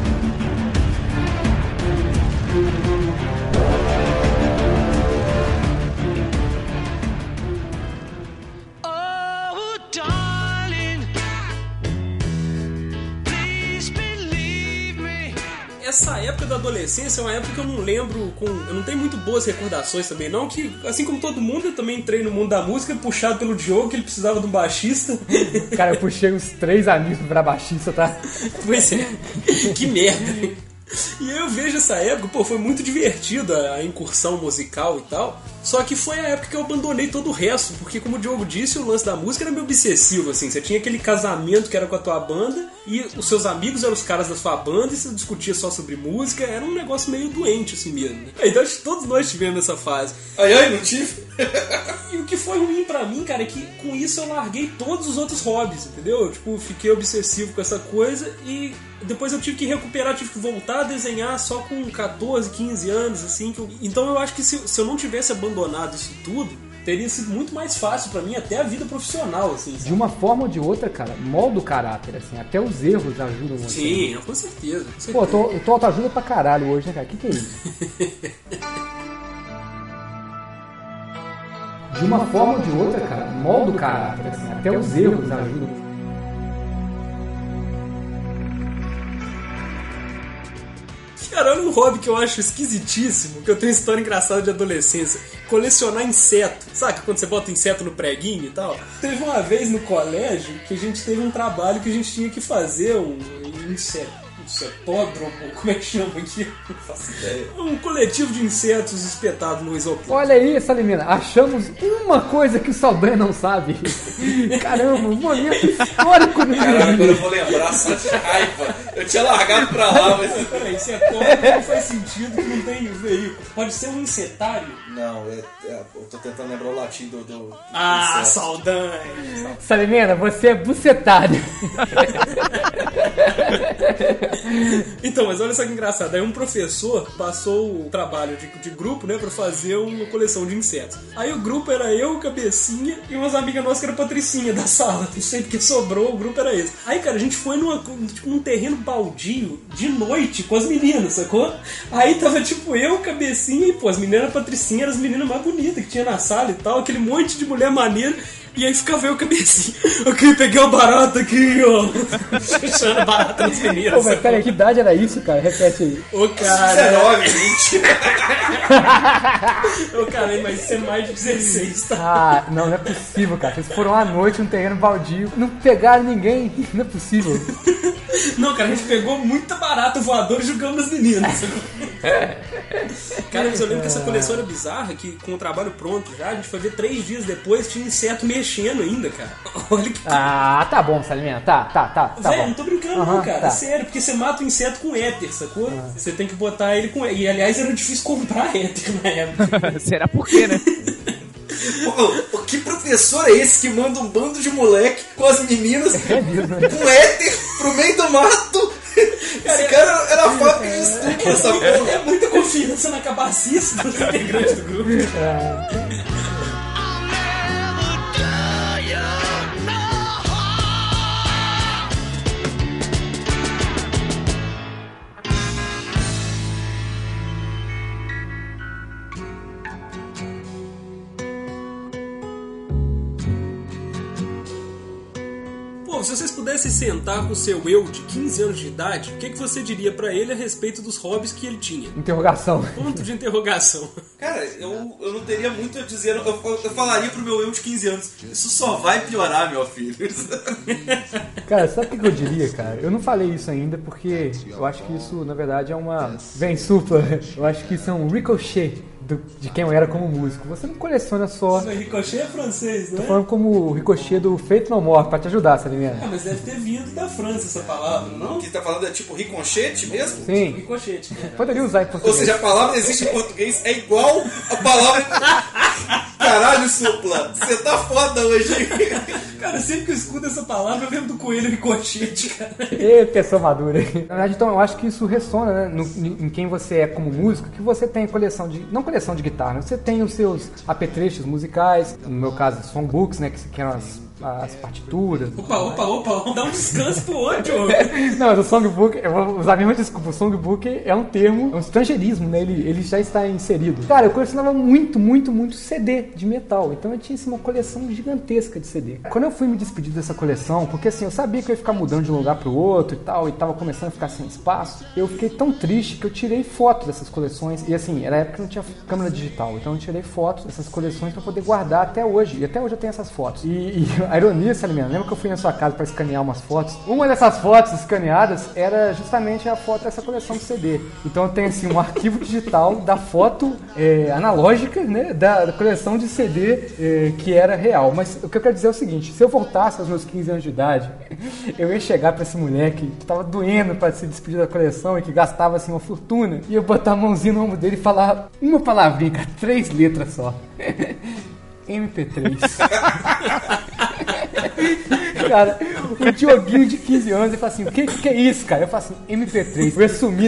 Essa época da adolescência é uma época que eu não lembro, eu não tenho muito boas recordações também, não, que assim como todo mundo, eu também entrei no mundo da música puxado pelo Diogo, que ele precisava de um baixista. Cara, eu puxei uns 3 amigos pra baixista, tá? Pois é, que merda. E eu vejo essa época, pô, foi muito divertido a incursão musical e tal. Só que foi a época que eu abandonei todo o resto, porque como o Diogo disse, o lance da música era meio obsessivo, assim. Você tinha aquele casamento que era com a tua banda, e os seus amigos eram os caras da sua banda, e você discutia só sobre música, era um negócio meio doente, assim mesmo, né? Então acho que todos nós tivemos essa fase. Ai, não tive. E o que foi ruim pra mim, cara, é que com isso eu larguei todos os outros hobbies, entendeu? Eu, tipo, fiquei obsessivo com essa coisa e depois eu tive que recuperar, tive que voltar a desenhar só com 14, 15 anos, assim. Então eu acho que se eu não tivesse abandonado isso tudo, teria sido muito mais fácil pra mim, até a vida profissional, assim. Sabe? De uma forma ou de outra, cara, molda o caráter, assim. Até os erros ajudam você. Sim, com certeza. Com certeza. Pô, eu tô autoajuda pra caralho hoje, né, cara? Que é isso? De uma forma ou de outra, cara, molda o caráter, assim. Até os erros ajudam. Cara, olha um hobby que eu acho esquisitíssimo, que eu tenho história engraçada de adolescência. Colecionar inseto. Saca quando você bota inseto no preguinho e tal? Teve uma vez no colégio que a gente teve um trabalho que a gente tinha que fazer um insetódromo, como é que chama aqui? Não faço ideia. Um coletivo de insetos espetados no isopor. Olha aí, Salimena, achamos uma coisa que o Saldanha não sabe. Caramba, um momento histórico do Caramba, agora eu vou lembrar só de raiva. Eu tinha largado pra lá, mas... Peraí, insetódromo não faz sentido que não tem veículo. Pode ser um insetário? Não, eu tô tentando lembrar o latim do Ah, inseto. Saldanha! Salimena, você é bucetário. Então, mas olha só que engraçado. Aí um professor passou o trabalho de grupo, né, pra fazer uma coleção de insetos. Aí o grupo era eu, Cabecinha e umas amigas nossas que era Patricinha da sala. Não sei porque sobrou, o grupo era esse. Aí, cara, a gente foi num terreno baldio de noite com as meninas, sacou? Aí tava tipo eu, Cabecinha e, pô, as meninas Patricinha eram as meninas mais bonitas que tinha na sala e tal, aquele monte de mulher maneira. E aí ficava eu, Cabecinha. Ok, peguei uma barata aqui, ó. Fechando a barata nas meninas. Pô, mas peraí, que idade era isso, cara? Repete aí. Ô, cara. 19, 20. Ô, cara, mas isso é mais de 16, tá? Ah, não é possível, cara. Vocês foram à noite num terreno baldio, não pegaram ninguém. Não é possível. Não, cara, a gente pegou muita barata voadora e jogamos nas meninas. Cara, mas eu lembro que essa coleção era bizarra, que com o trabalho pronto já, a gente foi ver 3 dias depois, tinha inseto mexendo ainda, cara. Olha que... Ah, tá bom, Salimena. Tá Véi, bom. não tô brincando não, cara. É sério, porque você mata o inseto com éter, sacou? Você tem que botar ele com éter. E, aliás, era difícil comprar éter na época. Será por quê, né? Pô, que professor é esse que manda um bando de moleque com as meninas É mesmo, né? com éter pro meio do mato? Esse cara era era a fábrica de estupro essa porra. É muita confiança na cabacice dos integrantes do grupo. Pô, se vocês pudessem sentar com o seu eu de 15 anos de idade, o que você diria pra ele a respeito dos hobbies que ele tinha? Interrogação. Ponto de interrogação. Cara, eu não teria muito a dizer. Eu falaria pro meu eu de 15 anos: isso só vai piorar, meu filho. Cara, sabe o que eu diria, cara? Eu não falei isso ainda porque eu acho que isso, na verdade, é uma... Vem supla. Eu acho que isso é um ricochet de quem eu era como músico. Você não coleciona só... Ricochet é francês, né? Tô falando como o ricochet do Faith No More, pra te ajudar, Salimena. Ah, mas deve ter vindo da França essa palavra, não? O que tá falando é tipo ricochete mesmo? Sim. Ricochete. Poderia usar em Ou português. seja, a palavra existe em português, é igual a palavra... Caralho, Supla, você tá foda hoje, hein? Cara, sempre que eu escuto essa palavra, eu lembro do coelho ricochete, cara. Ê, pessoa madura. Na verdade, então, eu acho que isso ressona, né, em quem você é como músico, que você tem coleção de... Não coleção de guitarra, né? Você tem os seus apetrechos musicais, no meu caso, songbooks, né, que eram as partituras. Opa, dá um descanso pro outro. Não, mas o songbook, eu vou usar a mesma desculpa, o songbook é um termo, é um estrangeirismo, né, ele já está inserido. Cara, eu colecionava muito CD de metal, então eu tinha assim, uma coleção gigantesca de CD. Quando eu fui me despedir dessa coleção, porque assim, eu sabia que eu ia ficar mudando de um lugar pro outro e tal, e tava começando a ficar sem espaço, eu fiquei tão triste que eu tirei foto dessas coleções, e assim, era a época que não tinha câmera digital, então eu tirei fotos dessas coleções pra poder guardar até hoje, e até hoje eu tenho essas fotos. E a ironia, Salimena, lembra que eu fui na sua casa pra escanear umas fotos? Uma dessas fotos escaneadas era justamente a foto dessa coleção de CD. Então eu tenho assim um arquivo digital da foto analógica, né, da coleção de CD que era real. Mas o que eu quero dizer é o seguinte: se eu voltasse aos meus 15 anos de idade, eu ia chegar pra esse moleque que tava doendo pra se despedir da coleção e que gastava assim uma fortuna, e eu botar a mãozinha no ombro dele e falar uma palavrinha, cara, 3 letras só. MP3. Cara, o Dioguinho de 15 anos, ele fala assim: o que é isso, cara? Eu falo assim: MP3. Eu ia sumir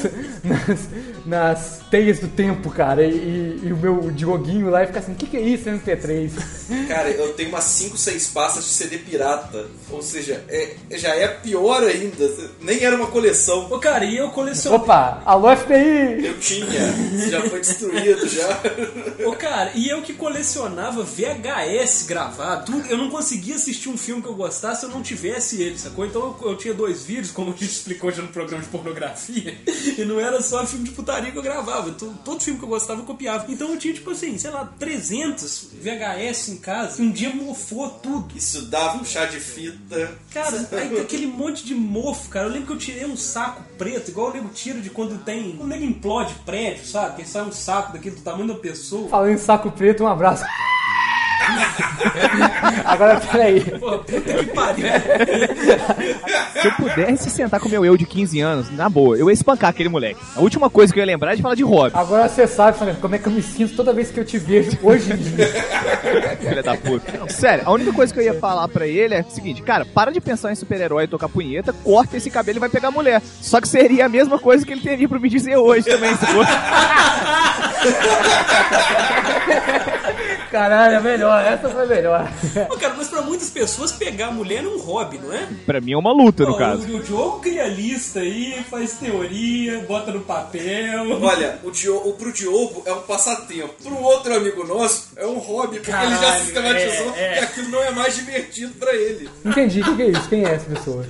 nas teias do tempo, cara. E o meu Dioguinho lá ia ficar assim: o que é isso, MP3? Cara, eu tenho umas 5, 6 pastas de CD pirata. Ou seja, já é pior ainda. Nem era uma coleção. Ô, cara, e eu colecionei... Opa, alô FBI! Eu tinha. Já foi destruído, já. Ô, cara, e eu que colecionava VHS gravado, tudo, eu não conseguia assistir um filme que eu gostasse se eu não tivesse ele, sacou? Então eu tinha 2 vídeos, como a gente explicou já no programa de pornografia, e não era só filme de putaria que eu gravava, todo filme que eu gostava eu copiava. Então eu tinha, tipo assim, sei lá, 300 VHS em casa, e um dia mofou tudo. Isso dava um chá de fita. Cara, aí tem aquele monte de mofo, cara. Eu lembro que eu tirei um saco preto, igual o nego tira de quando tem... Quando o nego implode prédio, sabe? Que sai um saco daquele do tamanho da pessoa. Falando em saco preto, um abraço. Agora, peraí. Pô, puta que pariu. Se eu pudesse sentar com o meu eu de 15 anos, na boa, eu ia espancar aquele moleque. A última coisa que eu ia lembrar é de falar de hobby. Agora você sabe, Fernando, como é que eu me sinto toda vez que eu te vejo hoje em dia. Filha da puta. Não, sério, a única coisa que eu ia falar pra ele é o seguinte: cara, para de pensar em super-herói e tocar punheta, corta esse cabelo e vai pegar mulher. Só que seria a mesma coisa que ele teria pra me dizer hoje também, se for. Caralho, é melhor, essa foi melhor. Pô, cara, mas pra muitas pessoas pegar mulher é um hobby, não é? Pra mim é uma luta, no Pô, caso. O Diogo cria lista aí, faz teoria, bota no papel. Olha, pro Diogo é um passatempo. Pro outro amigo nosso é um hobby, porque ele já Caralho, sistematizou que aquilo não é mais divertido pra ele. Entendi, o que é isso? Quem é essa pessoa?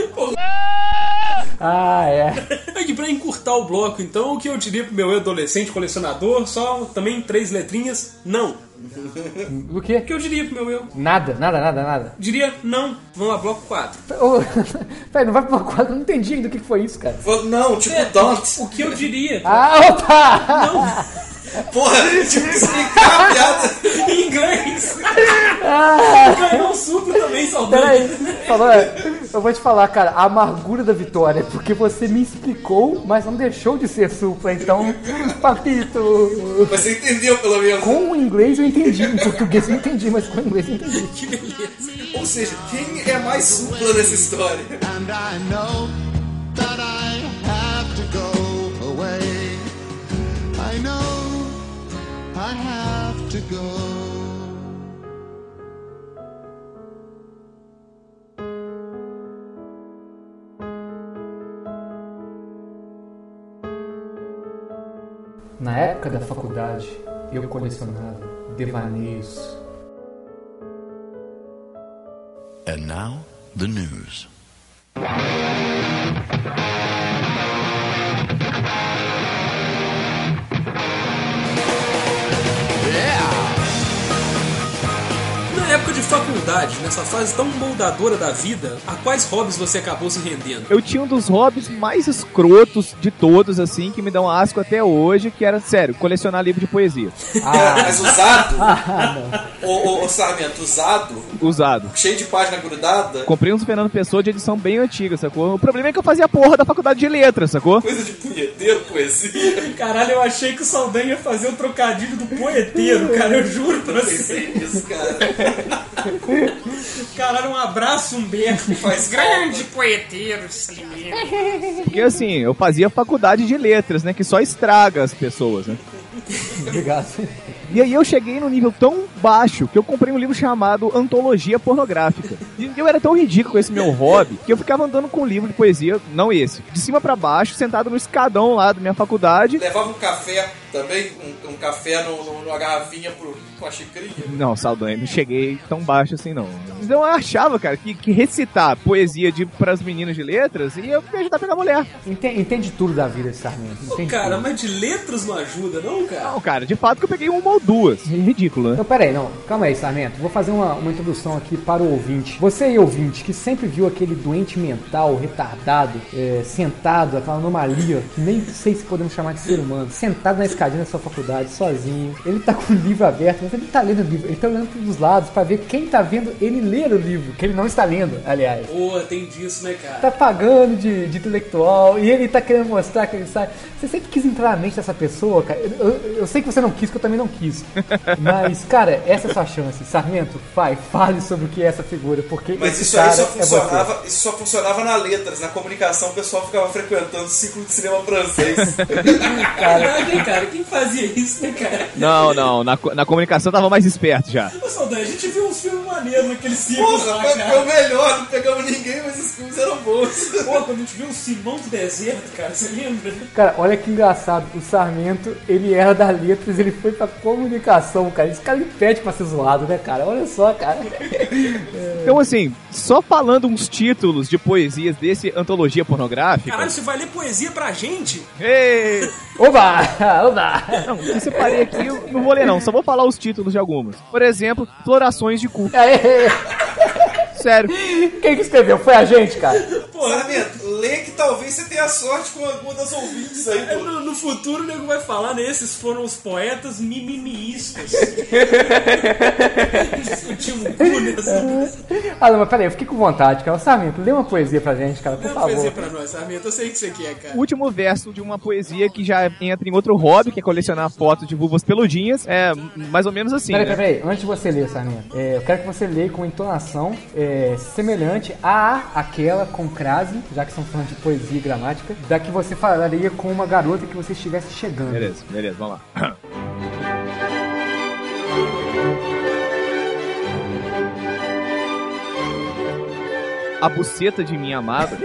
Ah, é. Aqui, pra encurtar o bloco, então, o que eu diria pro meu adolescente colecionador, só também 3 letrinhas, não. O quê? O que eu diria pro meu eu? Nada. Diria não. Vamos lá, bloco 4. Peraí, não vai pro quadro, eu não entendi ainda o que foi isso, cara. Não, tipo don't. O que eu diria? Ah, tá! Não. Porra, tipo, explicar a piada Em inglês. Ganhou um suplo também, saudade. Peraí, eu vou te falar, cara, a amargura da vitória, porque você me explicou, mas não deixou de ser supla, então, papito. Mas você entendeu, pelo menos. Com o inglês eu entendi, em português eu não entendi, mas com o inglês eu entendi. Que beleza. Ou seja, quem é mais supla nessa história? And I know that I have to go away. I know I have to go. Na época da faculdade, eu colecionava devaneios. And now, the news. Na época de faculdade, nessa fase tão moldadora da vida, a quais hobbies você acabou se rendendo? Eu tinha um dos hobbies mais escrotos de todos, assim, que me dão asco até hoje, que era, sério, colecionar livro de poesia. Mas usado? Ô, Sarmento, usado? Usado. Cheio de página grudada? Comprei uns Fernando Pessoa de edição bem antiga, sacou? O problema é que eu fazia a porra da faculdade de letras, sacou? Coisa de punheteiro, poesia. Caralho, eu achei que o Saldanha ia fazer o trocadilho do poeteiro, cara, eu juro pra você. Pensei nisso, cara. Caralho, um abraço, Humberto. Faz grande poeteiro, Salimena. Porque assim, eu fazia faculdade de letras, né? Que só estraga as pessoas, né? Obrigado. E aí eu cheguei num nível tão baixo que eu comprei um livro chamado Antologia Pornográfica. E eu era tão ridículo com esse meu hobby que eu ficava andando com um livro de poesia, não esse, de cima pra baixo, sentado no escadão lá da minha faculdade. Levava um café também, um café numa garrafinha com a xicrinha. Não, Saldanha, não cheguei tão baixo assim, não. Então eu achava, cara, que recitar poesia pras meninas de letras ia me ajudar a pegar mulher. Entende tudo da vida, esse Sarmento. Pô, cara, mas de letras não ajuda, não, cara? Não, cara, de fato que eu peguei uma ou duas. É ridículo, né? Então, peraí, não. Calma aí, Sarmento. Vou fazer uma introdução aqui para o ouvinte. Você aí, ouvinte, que sempre viu aquele doente mental, retardado, sentado, aquela anomalia, que nem sei se podemos chamar de ser humano, sentado na escadinha da sua faculdade, sozinho. Ele tá com o livro aberto, mas ele tá lendo o livro. Ele tá olhando pros lados para ver quem tá vendo ele ler o livro, que ele não está lendo, aliás. Pô, tem disso, né, cara? Tá pagando de intelectual e ele tá querendo mostrar que ele sabe. Você sempre quis entrar na mente dessa pessoa, cara. Eu sei que você não quis, que eu também não quis. Mas, cara, essa é a sua chance. Sarmento, fale sobre o que é essa figura, porque mas esse isso aí cara isso só funcionava na letras. Na comunicação o pessoal ficava frequentando o ciclo de cinema francês. Cara, quem fazia isso, né, cara? Não, na comunicação tava mais esperto já. Ô, Saldanha, a gente viu uns filmes maneiros naquele ciclo. Porra, lá, mas cara. foi o melhor, não pegamos ninguém, mas os filmes eram bons. Pô, quando a gente viu o Simão do Deserto, cara, você lembra? Cara, olha que engraçado. O Sarmento, ele era da letras, ele foi pra comunicação, cara. Esse cara ele pede pra ser zoado, né, cara? Olha só, cara. Então, assim, só falando uns títulos de poesias desse Antologia Pornográfica... Caralho, você vai ler poesia pra gente? Ei! Oba! Não, eu separei aqui, eu não vou ler não, só vou falar os títulos de algumas. Por exemplo, Florações de Cu. Sério. Quem que escreveu? Foi a gente, cara. Pô, Sarmento, lê que talvez você tenha sorte com alguma das ouvintes aí. Pô. No futuro o nego vai falar, né? Esses foram os poetas mimimiístas. Discutimos cu nessa. Não, mas peraí, eu fiquei com vontade, cara. Sarmento, lê uma poesia pra gente, cara, por Lê uma favor. poesia pra nós, Sarmento. Eu sei o que você quer, cara. O último verso de uma poesia que já entra em outro hobby, que é colecionar fotos de vulvas peludinhas. É mais ou menos assim, Peraí, antes de você ler, Sarmento, eu quero que você leia com entonação semelhante a aquela com crase, já que estamos falando de poesia e gramática, da que você falaria com uma garota que você estivesse chegando. Beleza, vamos lá. A buceta de minha amada.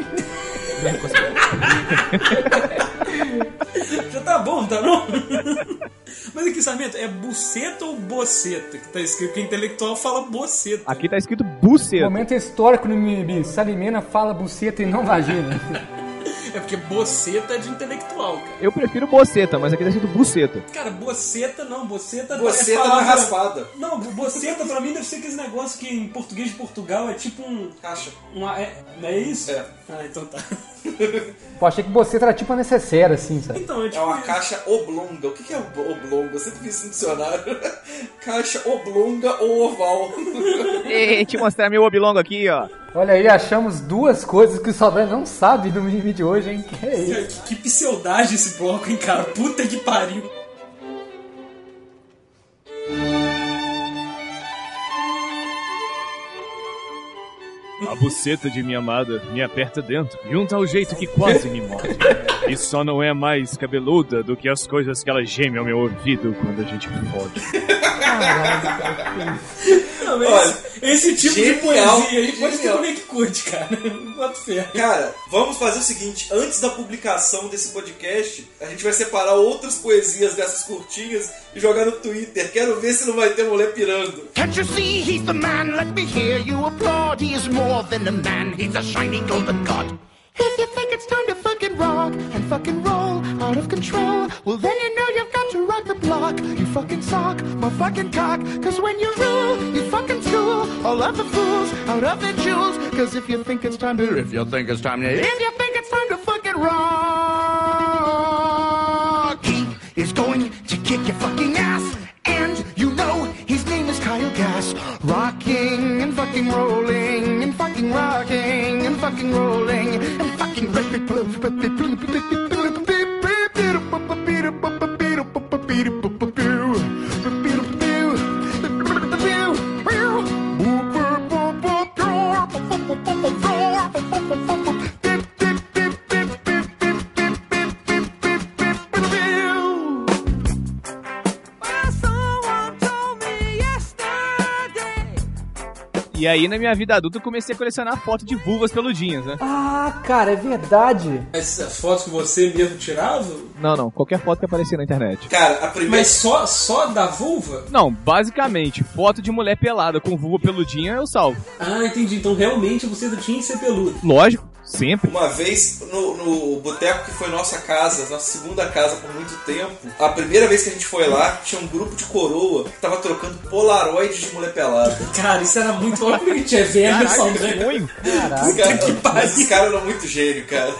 Já tá bom, tá não? Mas aqui, Sarmento, é buceta ou boceta que tá escrito? Porque intelectual fala boceta. Aqui tá escrito buceta. Momento histórico no Mimibi. Salimena fala buceta e não vagina. É porque boceta é de intelectual, cara. Eu prefiro boceta, mas aqui tá escrito buceta. Cara, boceta não, boceta Boceta palavra... não é raspada. Não, boceta pra mim deve ser aquele negócio que em português de Portugal é tipo um... Caixa. Não é isso? É. Ah, então tá. Pô, achei que boceta era tipo uma necessaire, assim, sabe? Então, É uma caixa oblonga. O que é oblonga? Eu sempre vi isso no dicionário. Caixa oblonga ou oval. Ei, deixa eu mostrar meu oblongo aqui, ó. Olha aí, achamos duas coisas que o Saldanha não sabe no Mimibi de hoje, hein? Que é isso? Que pseudagem esse bloco, hein, cara? Puta que pariu. A buceta de minha amada me aperta dentro de um tal jeito que quase me morde. E só não é mais cabeluda do que as coisas que ela geme ao meu ouvido quando a gente fode. Não, mas Olha, esse tipo genial, de poesia aí pode ter genial. alguém que curte, cara. Bota fé. Cara, vamos fazer o seguinte, antes da publicação desse podcast, a gente vai separar outras poesias dessas curtinhas e jogar no Twitter. Quero ver se não vai ter mulher pirando. Can't you see he's the man? Let me hear you applaud. He is more than a man. He's a shiny golden god. If you think it's time to fucking rock and fucking roll out of control, well then you know you've got to rock the block. You fucking sock my fucking cock. Cause when you rule, you fucking school all of the fools out of their jewels. Cause if you think it's time to fucking rock, he is going to kick your fucking ass. And you know his name is Kyle Gass. Rocking and fucking rolling and fucking rocking and fucking rolling and fucking E aí, na minha vida adulta, eu comecei a colecionar foto de vulvas peludinhas, né? Ah, cara, é verdade. Essas fotos que você mesmo tirava? Não. Qualquer foto que aparecia na internet. Cara, a primeira... Mas só da vulva? Não, basicamente, foto de mulher pelada com vulva peludinha eu salvo. Ah, entendi. Então realmente você tinha que ser peludo. Lógico, sempre. Uma vez, no boteco que foi nossa casa, nossa segunda casa por muito tempo, a primeira vez que a gente foi lá, tinha um grupo de coroa que tava trocando polaroid de mulher pelada. Cara, isso era muito óbvio que tinha velho, Caraca, que sonho. Os caras eram muito gênio, cara.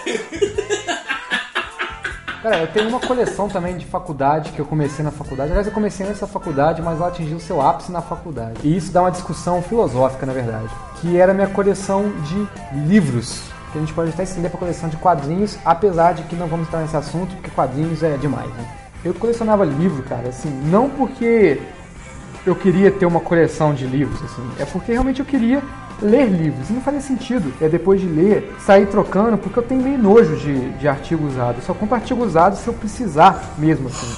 Cara, eu tenho uma coleção também de faculdade que eu comecei na faculdade. Aliás, eu comecei nessa faculdade, mas ela atingiu seu ápice na faculdade. E isso dá uma discussão filosófica, na verdade. Que era a minha coleção de livros. Que a gente pode até estender para coleção de quadrinhos, apesar de que não vamos entrar nesse assunto, porque quadrinhos é demais, né? Eu colecionava livro, cara, assim, não porque eu queria ter uma coleção de livros, assim, é porque realmente eu queria ler livros. E não fazia sentido, depois de ler, sair trocando, porque eu tenho meio nojo de artigo usado. Eu só compro artigo usado se eu precisar mesmo, assim.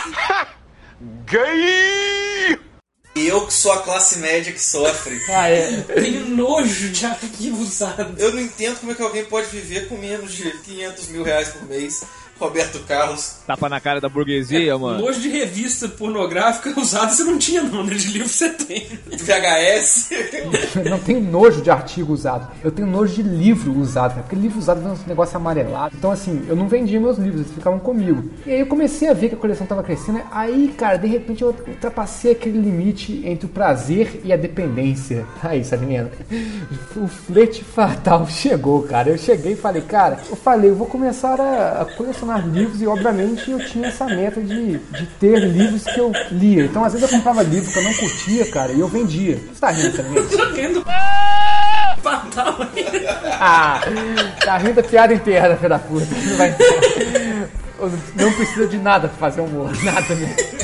Gay! Eu que sou a classe média que sofre. Ah, é. Tenho nojo de arquivo usado. Eu não entendo como é que alguém pode viver com menos de 500 mil reais por mês. Roberto Carlos. Tapa na cara da burguesia, mano. Nojo de revista pornográfica usada você não tinha, não, né? De livro você tem. VHS. Eu não tenho nojo de artigo usado. Eu tenho nojo de livro usado, cara. Porque livro usado é um negócio amarelado. Então, assim, eu não vendia meus livros, eles ficavam comigo. E aí eu comecei a ver que a coleção tava crescendo. Aí, cara, de repente eu ultrapassei aquele limite entre o prazer e a dependência. Aí, Salimena, o flerte fatal chegou, cara. Eu cheguei e falei, cara, eu vou começar a colecionar livros e, obviamente, eu tinha essa meta de ter livros que eu lia. Então, às vezes eu comprava livros que eu não curtia, cara, e eu vendia. Você tá rindo, Salimena? Tô rindo. Fatal. Ah, tá rindo da piada interna, filho da puta. Não vai entender. Não precisa de nada pra fazer humor. Nada mesmo.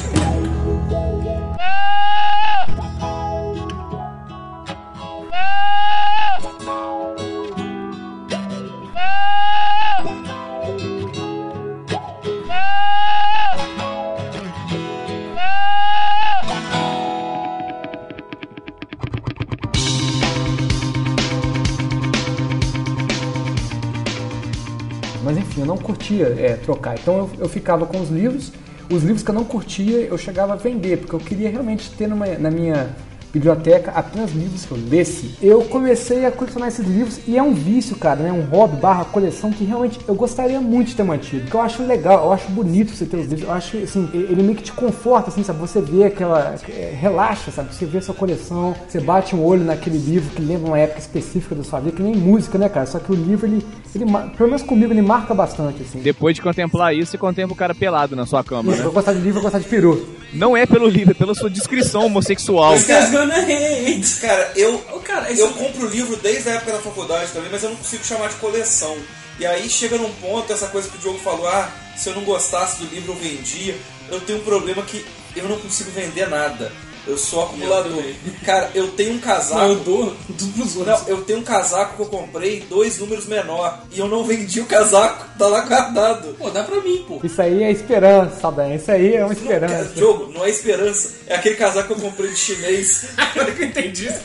Mas enfim, eu não curtia trocar. Então eu ficava com os livros que eu não curtia, eu chegava a vender, porque eu queria realmente ter na minha biblioteca apenas livros que eu lesse. Eu comecei a colecionar esses livros e é um vício, cara, né? Um hobby / coleção que realmente eu gostaria muito de ter mantido, porque eu acho legal, eu acho bonito você ter os livros, eu acho assim, ele meio que te conforta, assim, sabe? Você vê aquela... relaxa, sabe? Você vê a sua coleção, você bate um olho naquele livro que lembra uma época específica da sua vida, que nem música, né, cara? Só que o livro, ele pelo menos comigo, ele marca bastante, assim. Depois de contemplar isso, você contempla o cara pelado na sua cama, né? Eu gostar de livro, eu gostar de peru. Não é pelo livro, é pela sua descrição homossexual. Cara, eu compro livro desde a época da faculdade também, mas eu não consigo chamar de coleção. E aí chega num ponto, essa coisa que o Diogo falou, se eu não gostasse do livro eu vendia. Eu tenho um problema que eu não consigo vender nada. Eu sou acumulador. Cara, eu tenho um casaco. Não, eu dou tudo pros outros. Não, eu tenho um casaco que eu comprei 2 números menor. E eu não vendi o casaco. Tá lá guardado. Pô, dá pra mim, pô. Isso aí é esperança, Saldanha. Isso aí é uma esperança. Cara, Diogo, não é esperança. É aquele casaco que eu comprei de chinês. Agora que eu entendi isso.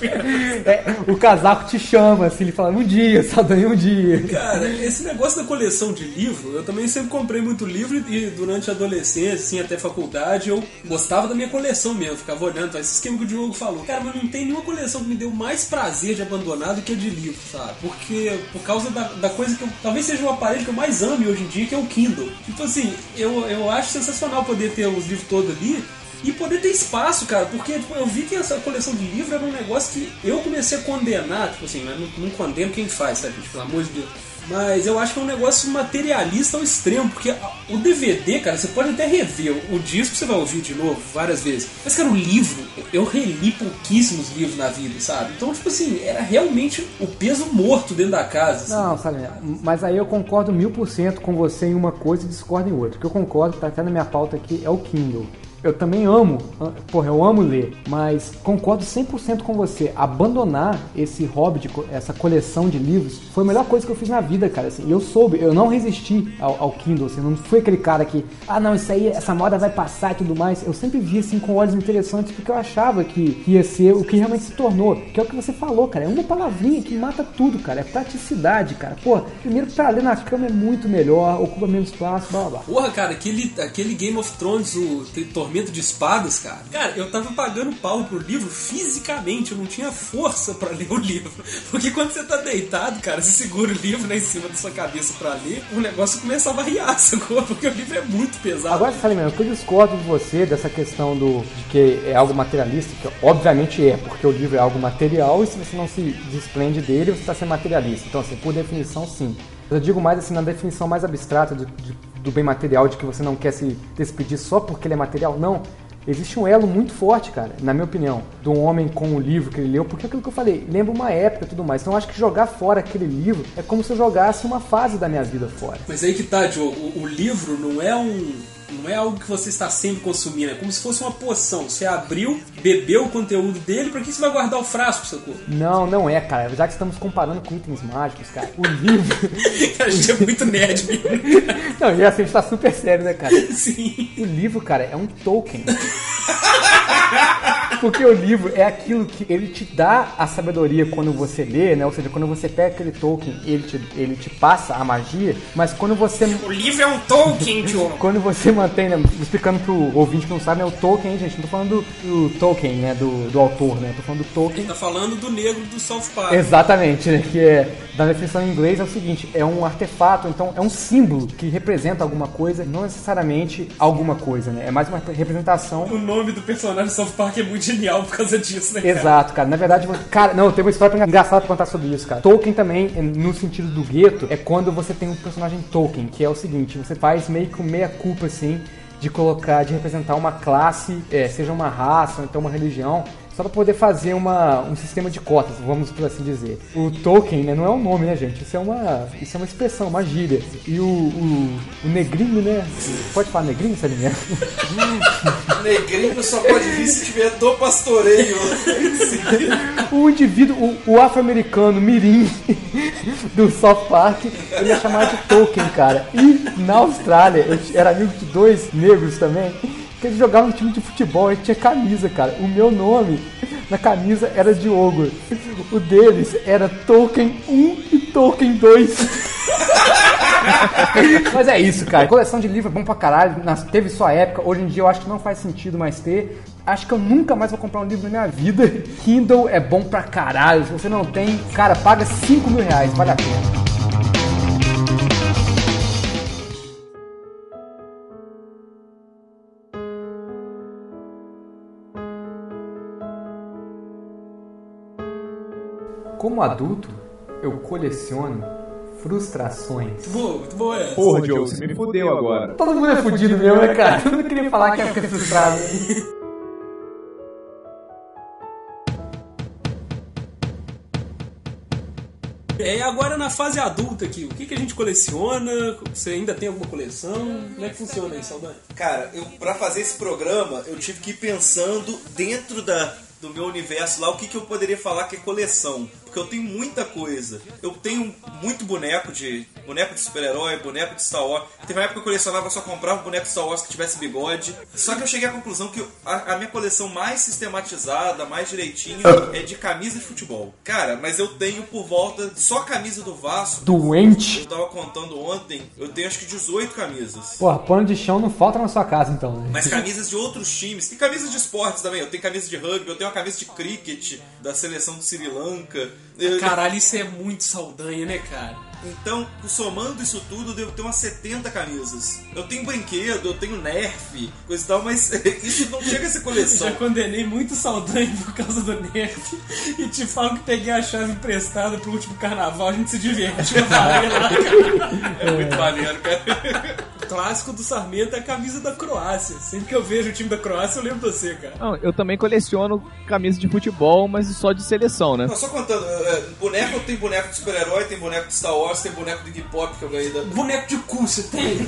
O casaco te chama, assim, ele fala, um dia, Saldanha, um dia. Cara, esse negócio da coleção de livro, eu também sempre comprei muito livro e durante a adolescência, assim, até faculdade, eu gostava da minha coleção mesmo, ficava olhando, esse esquema que o Diogo falou. Cara, mas não tem nenhuma coleção que me deu mais prazer de abandonar do que a de livro, sabe? Porque, por causa da coisa que eu, talvez seja o aparelho que eu mais ame hoje em dia, que é o Kindle. Tipo assim, eu acho sensacional poder ter os livros todos ali, e poder ter espaço, cara, porque tipo, eu vi que essa coleção de livros era um negócio que eu comecei a condenar, tipo assim, não condeno quem faz, sabe, gente, pelo amor de Deus. Mas eu acho que é um negócio materialista ao extremo, porque o DVD, cara, você pode até rever o disco, você vai ouvir de novo várias vezes. Mas, cara, o livro, eu reli pouquíssimos livros na vida, sabe? Então, tipo assim, era realmente o peso morto dentro da casa. Assim. Não, sabe, mas aí eu concordo 1000% com você em uma coisa e discordo em outra. O que eu concordo, tá até na minha pauta aqui, é o Kindle. Eu também amo, eu amo ler, mas concordo 100% com você. Abandonar esse hobby, essa coleção de livros, foi a melhor coisa que eu fiz na vida, cara. Assim, eu não resisti ao Kindle, assim, não fui aquele cara que, não, isso aí, essa moda vai passar e tudo mais. Eu sempre vi, assim, com olhos interessantes, porque eu achava que ia ser o que realmente se tornou, que é o que você falou, cara. É uma palavrinha que mata tudo, cara. É praticidade, cara. Pô, primeiro pra ler na cama é muito melhor, ocupa menos espaço, blá blá blá. Porra, cara, aquele Game of Thrones, o Tormento de Espadas, cara. Cara, eu tava pagando pau pro livro fisicamente, eu não tinha força pra ler o livro. Porque quando você tá deitado, cara, você segura o livro em cima da sua cabeça pra ler, o negócio começava a riar, sacou? Porque o livro é muito pesado. Agora, Salimeno, eu discordo de você dessa questão de que é algo materialista, que obviamente é, porque o livro é algo material e se você não se desprende dele, você está sendo materialista. Então, assim, por definição, sim. Eu digo mais assim, na definição mais abstrata do bem material, de que você não quer se despedir só porque ele é material. Não. Existe um elo muito forte, cara, na minha opinião, do homem com o livro que ele leu, porque é aquilo que eu falei, lembra uma época e tudo mais. Então eu acho que jogar fora aquele livro é como se eu jogasse uma fase da minha vida fora. Mas aí que tá, Diogo, o livro não é algo que você está sempre consumindo, é como se fosse uma poção. Você abriu, bebeu o conteúdo dele, pra que você vai guardar o frasco, sacou? Não é, cara. Já que estamos comparando com itens mágicos, cara, o livro... Cara, a gente é muito nerd mesmo. Não, e assim, a gente tá super sério, né, cara? Sim. O livro, cara, é um token. Porque o livro é aquilo que ele te dá a sabedoria quando você lê, né? Ou seja, quando você pega aquele token, ele te passa a magia, mas quando você... O livro é um token, Diogo. Quando você mantém, né? Explicando pro ouvinte que não sabe, né? O token, hein, gente? Não tô falando do token, né? Do autor, né? Tô falando do token. Ele tá falando do negro do South Park. Exatamente, né? Que é... Da definição em inglês é o seguinte, é um artefato, então é um símbolo que representa alguma coisa, não necessariamente alguma coisa, né? É mais uma representação. O nome do personagem do South Park é muito genial por causa disso, né, cara? Exato, cara. Na verdade, cara, não, tem uma história engraçada pra contar sobre isso, cara. Tolkien também, no sentido do gueto, é quando você tem um personagem Tolkien, que é o seguinte, você faz meio que meia culpa, assim, de representar uma classe, seja uma raça ou então uma religião, só para poder fazer um sistema de cotas, vamos por assim dizer. O Tolkien, né, não é um nome, né, gente? Isso é uma expressão, uma gíria. E o negrinho, né? Pode falar negrinho, Salimeno? Negrinho só pode vir se tiver do pastoreio. O indivíduo, o afro-americano mirim do South Park, ele é chamado de Tolkien, cara. E na Austrália, eu era amigo de 2 negros também, que eles jogavam um time de futebol, ele tinha camisa, cara. O meu nome na camisa era Diogo. O deles era Tolkien 1 e Tolkien 2. Mas é isso, cara. Coleção de livros é bom pra caralho. Teve sua época. Hoje em dia eu acho que não faz sentido mais ter. Acho que eu nunca mais vou comprar um livro na minha vida. Kindle é bom pra caralho. Se você não tem, cara, paga R$5.000. Vale a pena. Como adulto, eu coleciono frustrações. Muito boa essa. Porra, Diogo, você me fudeu agora. Todo mundo é fudido mesmo, né, cara? Todo mundo queria falar que ia ficar frustrado. E agora na fase adulta aqui, o que a gente coleciona? Você ainda tem alguma coleção? Como é que funciona aí, Saldanha? Cara, pra fazer esse programa, eu tive que ir pensando dentro do meu universo lá, o que eu poderia falar que é coleção. Porque eu tenho muita coisa. Eu tenho muito boneco de super-herói, boneco de Star Wars. Teve uma época que eu colecionava, só comprava boneco de Star Wars que tivesse bigode. Só que eu cheguei à conclusão que a minha coleção mais sistematizada, mais direitinho, é de camisa de futebol. Cara, mas eu tenho por volta, só a camisa do Vasco. Doente. Eu tava contando ontem, eu tenho acho que 18 camisas. Porra, pano de chão não falta na sua casa então, né? Mas camisas de outros times. E camisas de esportes também. Eu tenho camisa de rugby, eu tenho uma camisa de cricket da seleção do Sri Lanka. Caralho, isso é muito Saldanha, né, cara? Então, somando isso tudo, eu devo ter umas 70 camisas. Eu tenho brinquedo, eu tenho Nerf, coisa e tal, mas isso não chega a ser coleção. Já condenei muito Saldanha por causa do Nerf. E te falo que peguei a chave emprestada pro último carnaval, a gente se divertiu lá, cara. É muito maneiro, cara. O clássico do Sarmento é a camisa da Croácia. Sempre que eu vejo o time da Croácia, eu lembro de você, cara. Não, eu também coleciono camisa de futebol, mas só de seleção, né? Não, só contando, boneco, eu tenho boneco de super-herói, tem boneco de Star Wars, tem boneco de Iggy Pop que eu ganhei da... Boneco de cu, você tem?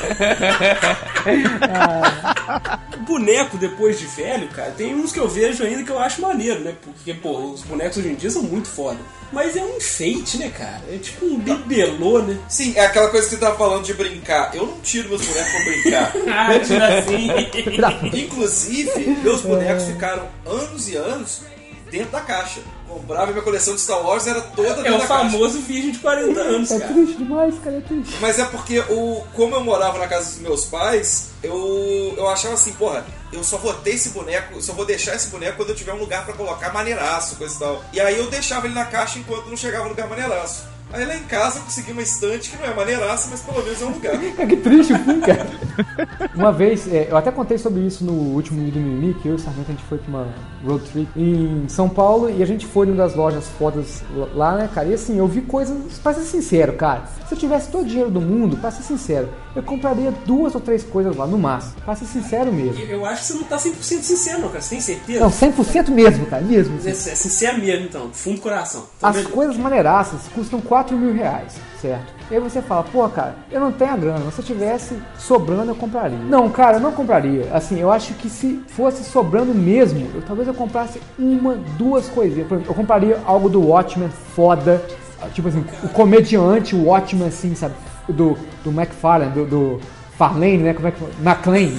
Boneco, depois de velho, cara, tem uns que eu vejo ainda que eu acho maneiro, né? Porque, pô, os bonecos hoje em dia são muito foda. Mas é um enfeite, né, cara? É tipo um bibelô, né? Sim, é aquela coisa que você tava falando de brincar. Eu não tiro meus bonecos pra brincar. Ah, tira assim. Inclusive, meus bonecos ficaram anos e anos dentro da caixa. Comprava minha coleção de Star Wars, era toda dentro da caixa. É o famoso virgem de 40 anos, cara. É triste demais, cara, é triste. Mas é porque, como eu morava na casa dos meus pais, eu achava assim, porra, eu só vou ter esse boneco, só vou deixar esse boneco quando eu tiver um lugar pra colocar maneiraço, coisa e tal. E aí eu deixava ele na caixa enquanto não chegava no lugar maneiraço. Aí lá em casa eu consegui uma estante que não é maneiraça, mas pelo menos é um lugar. Que triste o fim, cara. Uma vez, eu até contei sobre isso no último vídeo do Mimimi, que eu e o Sarmento a gente foi pra uma road trip em São Paulo e a gente foi numa das lojas fodas lá, né, cara? E assim, eu vi coisas, pra ser sincero, cara, se eu tivesse todo o dinheiro do mundo, pra ser sincero, eu compraria 2 ou 3 coisas lá, no máximo. Pra ser sincero mesmo. Eu acho que você não tá 100% sincero, não, cara. Você tem certeza? Não, 100% mesmo, cara, mesmo. É sincero mesmo, então, fundo do coração. As coisas maneiraças custam R$4.000, certo? E aí você fala, pô, cara, eu não tenho a grana, se eu tivesse sobrando eu compraria. Não, cara, eu não compraria. Assim, eu acho que se fosse sobrando mesmo, talvez eu comprasse 1, 2 coisinhas. Por exemplo, eu compraria algo do Watchmen foda, tipo assim, o comediante Watchmen, assim, sabe? Do McFarlane, do Farlane, né? Como é que McLean.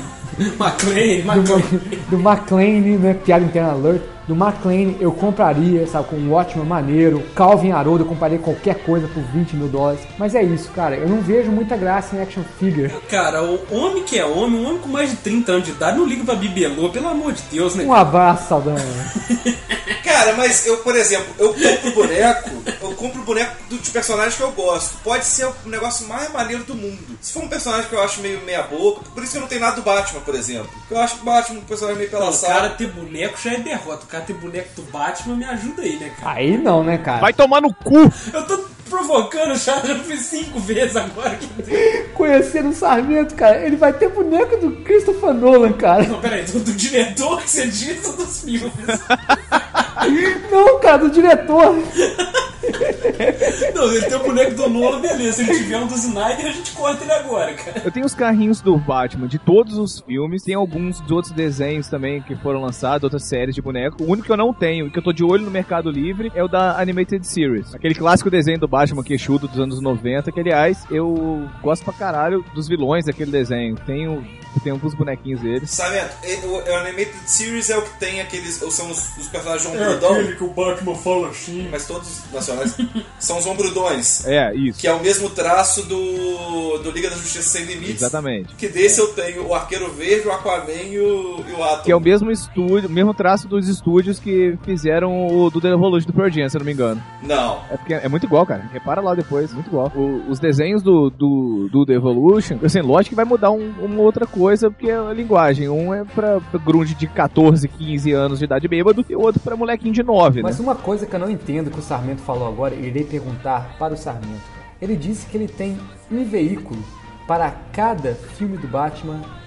Do McLean, né? Piada interna alert. Do McLean eu compraria, sabe, com um ótimo maneiro. Calvin Haroldo eu compraria qualquer coisa por $20.000. Mas é isso, cara, eu não vejo muita graça em action figure. Cara, o homem que é homem, um homem com mais de 30 anos de idade, não liga pra bibelô, pelo amor de Deus, né? Um abraço, Saldanha. Cara, mas eu, por exemplo, eu compro boneco de personagem que eu gosto. Pode ser o negócio mais maneiro do mundo. Se for um personagem que eu acho meio meia boca, por isso que eu não tenho nada do Batman, por exemplo. Eu acho que o Batman é um personagem meio pelaçado. O cara ter boneco já é derrota. O cara ter boneco do Batman me ajuda aí, né, cara? Aí não, né, cara? Vai tomar no cu! Eu tô provocando, já fiz 5 vezes agora. Conhecendo o Sarmento, cara, ele vai ter boneco do Christopher Nolan, cara. Não, peraí, do diretor que você disse ou dos filmes? Não, cara, do diretor. Não, ele tem o boneco do Nolan, beleza. Se ele tiver um do Snyder, a gente corta ele agora, cara. Eu tenho os carrinhos do Batman de todos os filmes. Tem alguns dos outros desenhos também que foram lançados, outras séries de boneco. O único que eu não tenho e que eu tô de olho no Mercado Livre é o da Animated Series. Aquele clássico desenho do Batman queixudo dos anos 90, que aliás, eu gosto pra caralho dos vilões daquele desenho. Tenho alguns bonequinhos deles. Sarmento, o Animated Series é o que tem aqueles... São os personagens ombrudão. É aquele que o Batman fala assim. Mas todos nacionais são os ombrudões. É, isso. Que é o mesmo traço do Liga da Justiça Sem Limites. Exatamente. Que desse eu tenho o Arqueiro Verde, o Aquaman e o Atom. Que é o mesmo estúdio, o mesmo traço dos estúdios que fizeram o do The Revolution do Pearl Jam, se eu não me engano. Não. É porque é muito igual, cara. Repara lá depois, muito igual. Os desenhos do The Evolution, assim, lógico que vai mudar uma outra coisa, porque é a linguagem. Um é pra grunge de 14, 15 anos de idade bêbado, e o outro pra molequinho de 9, Mas né? uma coisa que eu não entendo que o Sarmento falou agora, irei perguntar para o Sarmento. Ele disse que ele tem um veículo para cada filme do Batman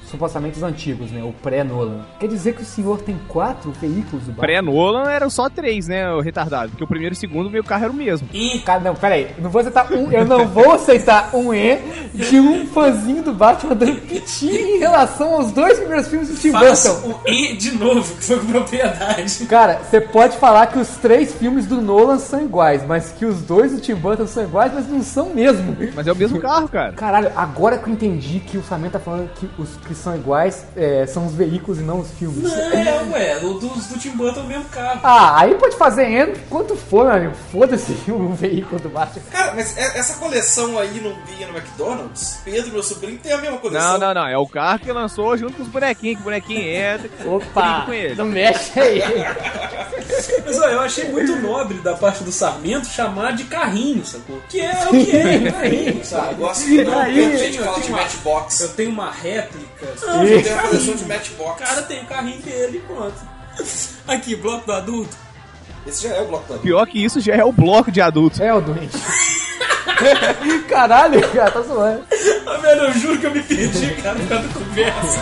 supostamente os antigos, né? O pré-Nolan. Quer dizer que o senhor tem 4 veículos do Batman? Pré-Nolan eram só 3, né, o retardado? Porque o primeiro e o segundo, meu carro era o mesmo. Cara, não, peraí. Eu não vou aceitar um E de um fãzinho do Batman dando piti em relação aos 2 primeiros filmes do Tim Faça Burton. o E de novo, que foi com propriedade. Cara, você pode falar que os 3 filmes do Nolan são iguais, mas que os 2 do Tim Burton são iguais, mas não são mesmo. Mas é o mesmo carro, cara. Caralho, agora que eu entendi que o Samir tá falando que os que são iguais são os veículos e não os filmes. Não, ué, do Tim Burton é o mesmo carro. Ah, aí pode fazer N quanto for, meu amigo. Foda-se o veículo do Batman. Cara, mas essa coleção aí não vinha no McDonald's? Pedro, meu sobrinho, tem a mesma coleção. Não. É o carro que lançou junto com os bonequinhos. Que o bonequinho entra. Opa, com ele. não mexe aí. Mas olha, eu achei muito nobre da parte do Sarmento chamar de carrinho, sacou? Que é o que é, carrinho, Eu sabe? gosto que não, Aí, tem gente que fala de Matchbox. Eu tenho uma réplica. Não, eu tenho uma coleção de Matchbox. O cara tem o carrinho dele, pronto. Aqui, bloco do adulto. Esse já é o bloco da Pior que isso, já é o bloco de adultos. É o doente. Caralho, cara, tá zoando. Ah, velho, eu juro que eu me perdi, cara, por causa da conversa.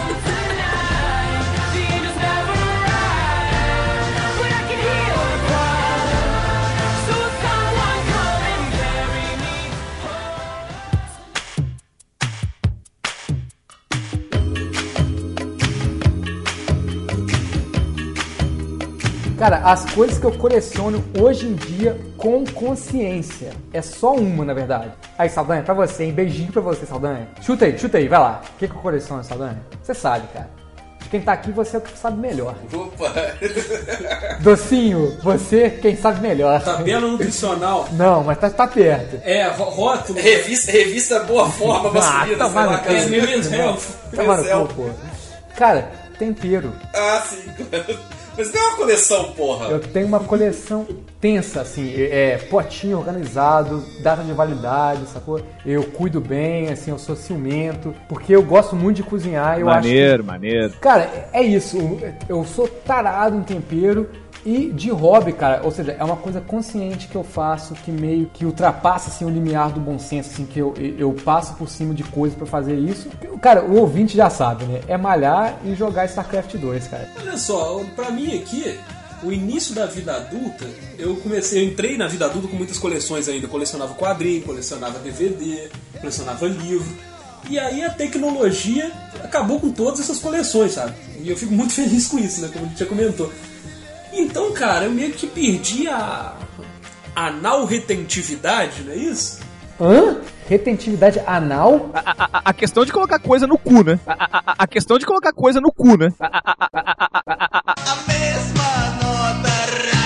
Cara, as coisas que eu coleciono hoje em dia com consciência. É só uma, na verdade. Aí, Saldanha, pra você, hein? Beijinho pra você, Saldanha. Chuta aí, vai lá. O que eu coleciono, Saldanha? Você sabe, cara. Quem tá aqui, você é o que sabe melhor. Opa! Docinho, você quem sabe melhor. Tabela nutricional. Não, mas tá perto. É, rótulo. Revista Boa Forma masculina, tá sei lá, maluco. cara. É, Men's Health. Tá maluco, pô. Cara, tempero. Ah, sim. Mas tem uma coleção, porra. Eu tenho uma coleção tensa, assim, potinho organizado, data de validade, sacou? Eu cuido bem, assim, eu sou ciumento, porque eu gosto muito de cozinhar. Eu Maneiro. Cara, é isso, eu sou tarado em tempero e de hobby, cara, ou seja, é uma coisa consciente que eu faço, que meio que ultrapassa, assim, o limiar do bom senso, assim, que eu passo por cima de coisas pra fazer isso. Cara, o ouvinte já sabe, né? É malhar e jogar StarCraft 2, cara. Olha só, pra mim aqui, o início da vida adulta, eu entrei na vida adulta com muitas coleções ainda. Eu colecionava quadrinho, colecionava DVD, colecionava livro. E aí a tecnologia acabou com todas essas coleções, sabe? E eu fico muito feliz com isso, né? Como a gente já comentou. Então, cara, eu meio que perdi a anal retentividade, não é isso? Hã? Retentividade anal? A questão de colocar coisa no cu, né? A questão de colocar coisa no cu, né? A mesma nota.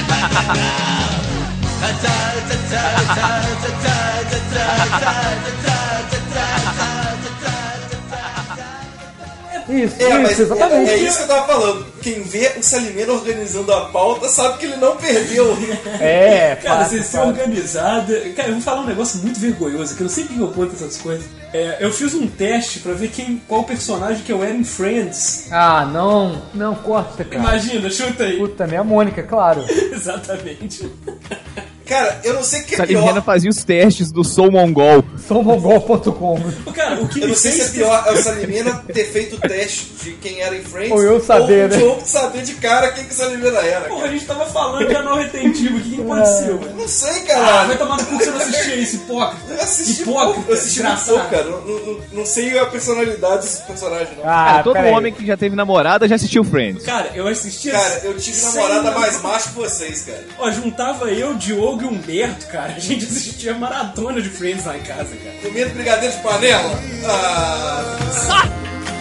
Isso, Mas exatamente. é isso que eu tava falando. Quem vê o Salimeno organizando a pauta sabe que ele não perdeu. Cara, você ser organizado. Cara, eu vou falar um negócio muito vergonhoso, que eu não sei porque eu conto essas coisas. Eu fiz um teste pra ver qual personagem que eu era em Friends. Ah, não corta, cara. Imagina, chuta aí. Puta, minha Mônica, claro. Exatamente. Cara, eu não sei o que é Salimena pior. fazia os testes do Sou Mongol. Soumongol.com. Cara, o que Eu me não sei se é fez pior é o Salimena ter feito o teste de quem era em Friends. Ou eu saber, ou né? o Diogo saber de cara quem que o Salimena era. Porra, Cara. a gente tava falando de anal retentivo. O que aconteceu, velho? Não sei, Ah, caralho. vai tomar no cu que você não assistia isso, hipócrita. Eu assisti Hipócrita, pouco, eu assisti muito desgraçado. pouco, cara. Não sei a personalidade desse personagem, não. Cara, todo peraí. homem que já teve namorada já assistiu Friends. Cara, eu assistia... Cara, eu tive sem namorada não- mais macho que vocês, cara. Ó, juntava eu, Diogo e Humberto, cara. A gente assistia maratona de Friends lá em casa, cara. Comendo brigadeiro de panela? Ah,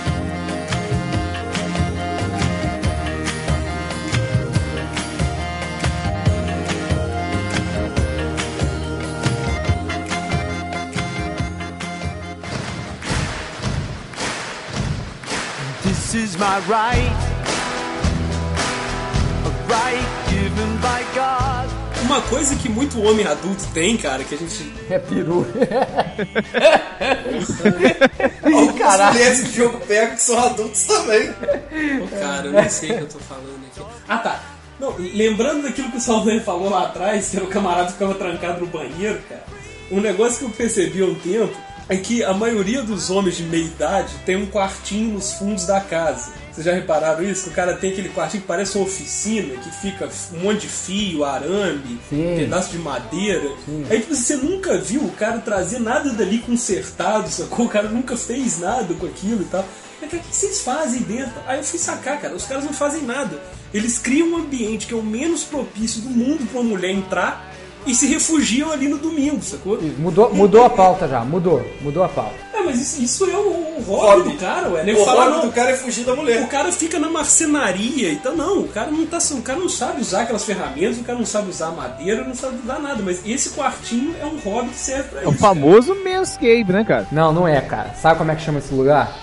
This is my right, a right given by God. Uma coisa que muito homem adulto tem, cara, que a gente... É peru. algumas mulheres que o jogo pega que são adultos também. Pô, cara, eu nem sei o que eu tô falando aqui. Ah, tá. Não, lembrando daquilo que o Saldanha falou lá atrás, que era o camarada que ficava trancado no banheiro, cara. Um negócio que eu percebi há um tempo é que a maioria dos homens de meia idade tem um quartinho nos fundos da casa. Vocês já repararam isso? Que o cara tem aquele quartinho que parece uma oficina, que fica um monte de fio, arame, pedaço de madeira. Aí tipo, você nunca viu o cara trazer nada dali consertado, sacou? O cara nunca fez nada com aquilo e tal. Mas cara, o que vocês fazem dentro? Aí eu fui sacar, cara, os caras não fazem nada. Eles criam um ambiente que é o menos propício do mundo pra uma mulher entrar e se refugiam ali no domingo, sacou? Mudou a pauta já, mudou a pauta. Mas isso é o hobby do cara, ué. O hobby do cara é fugir da mulher. O cara fica na marcenaria, então não, o cara não sabe usar aquelas ferramentas, o cara não sabe usar madeira, não sabe usar nada, mas esse quartinho é um hobby que serve pra isso. É o famoso manscape, né, cara? Não é, cara. Sabe como é que chama esse lugar?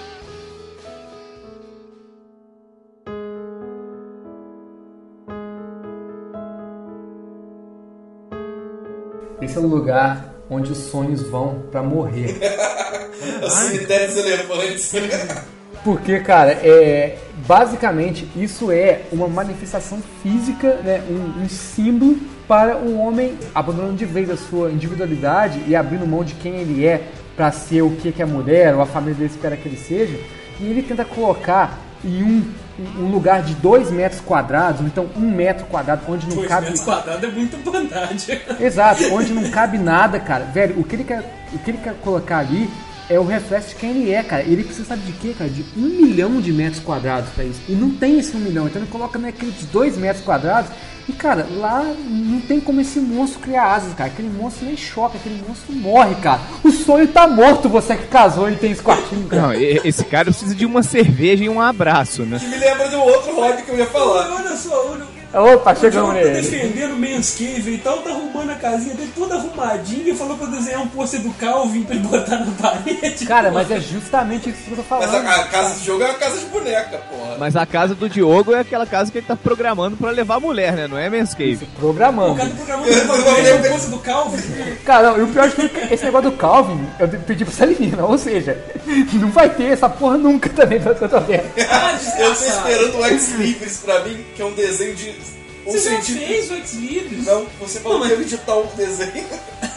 Esse é o lugar onde os sonhos vão pra morrer. Os cemitérios elefantes. Porque, cara, basicamente isso é uma manifestação física, né, um símbolo para um homem abandonando de vez a sua individualidade e abrindo mão de quem ele é pra ser o que a mulher ou a família dele espera que ele seja. E ele tenta colocar em um lugar de 2 metros quadrados, ou então 1 metro quadrado, onde não 2 cabe... 2 metros quadrados é muita bondade. Exato, onde não cabe nada, cara. Velho, o que ele quer colocar ali é o reflexo de quem ele é, cara. Ele precisa, sabe de quê, cara? De 1 milhão de metros quadrados pra isso. E não tem esse 1 milhão, então ele coloca naqueles 2 metros quadrados. E, cara, lá não tem como esse monstro criar asas, cara. Aquele monstro nem choca, aquele monstro morre, cara. O sonho tá morto, você que casou e tem esse quartinho, cara. Não, esse cara precisa de uma cerveja e um abraço, né? Que me lembra de um outro hobby que eu ia falar. Olha só, Opa, chegamos nele. Tá defendendo o Manscaped e tal, tá arrumando a casinha dele toda arrumadinha e falou pra eu desenhar um pôster do Calvin pra ele botar na parede. Cara, mas é justamente isso que eu tô falando. Mas a casa de jogo é uma casa de boneca, porra. Mas a casa do Diogo é aquela casa que ele tá programando pra levar a mulher, né? Não é Manscaped. Programando. O cara tá programando pra levar o pôster do Calvin. Cara, não, e o pior de tudo é que esse negócio do Calvin, eu pedi pra você eliminar, ou seja, não vai ter essa porra nunca também, pelo que eu tô vendo. Eu tô esperando o Ex-Libris pra mim, que é um desenho de... Você já fez o Ex-Libris? Não, você falou que ia editar um desenho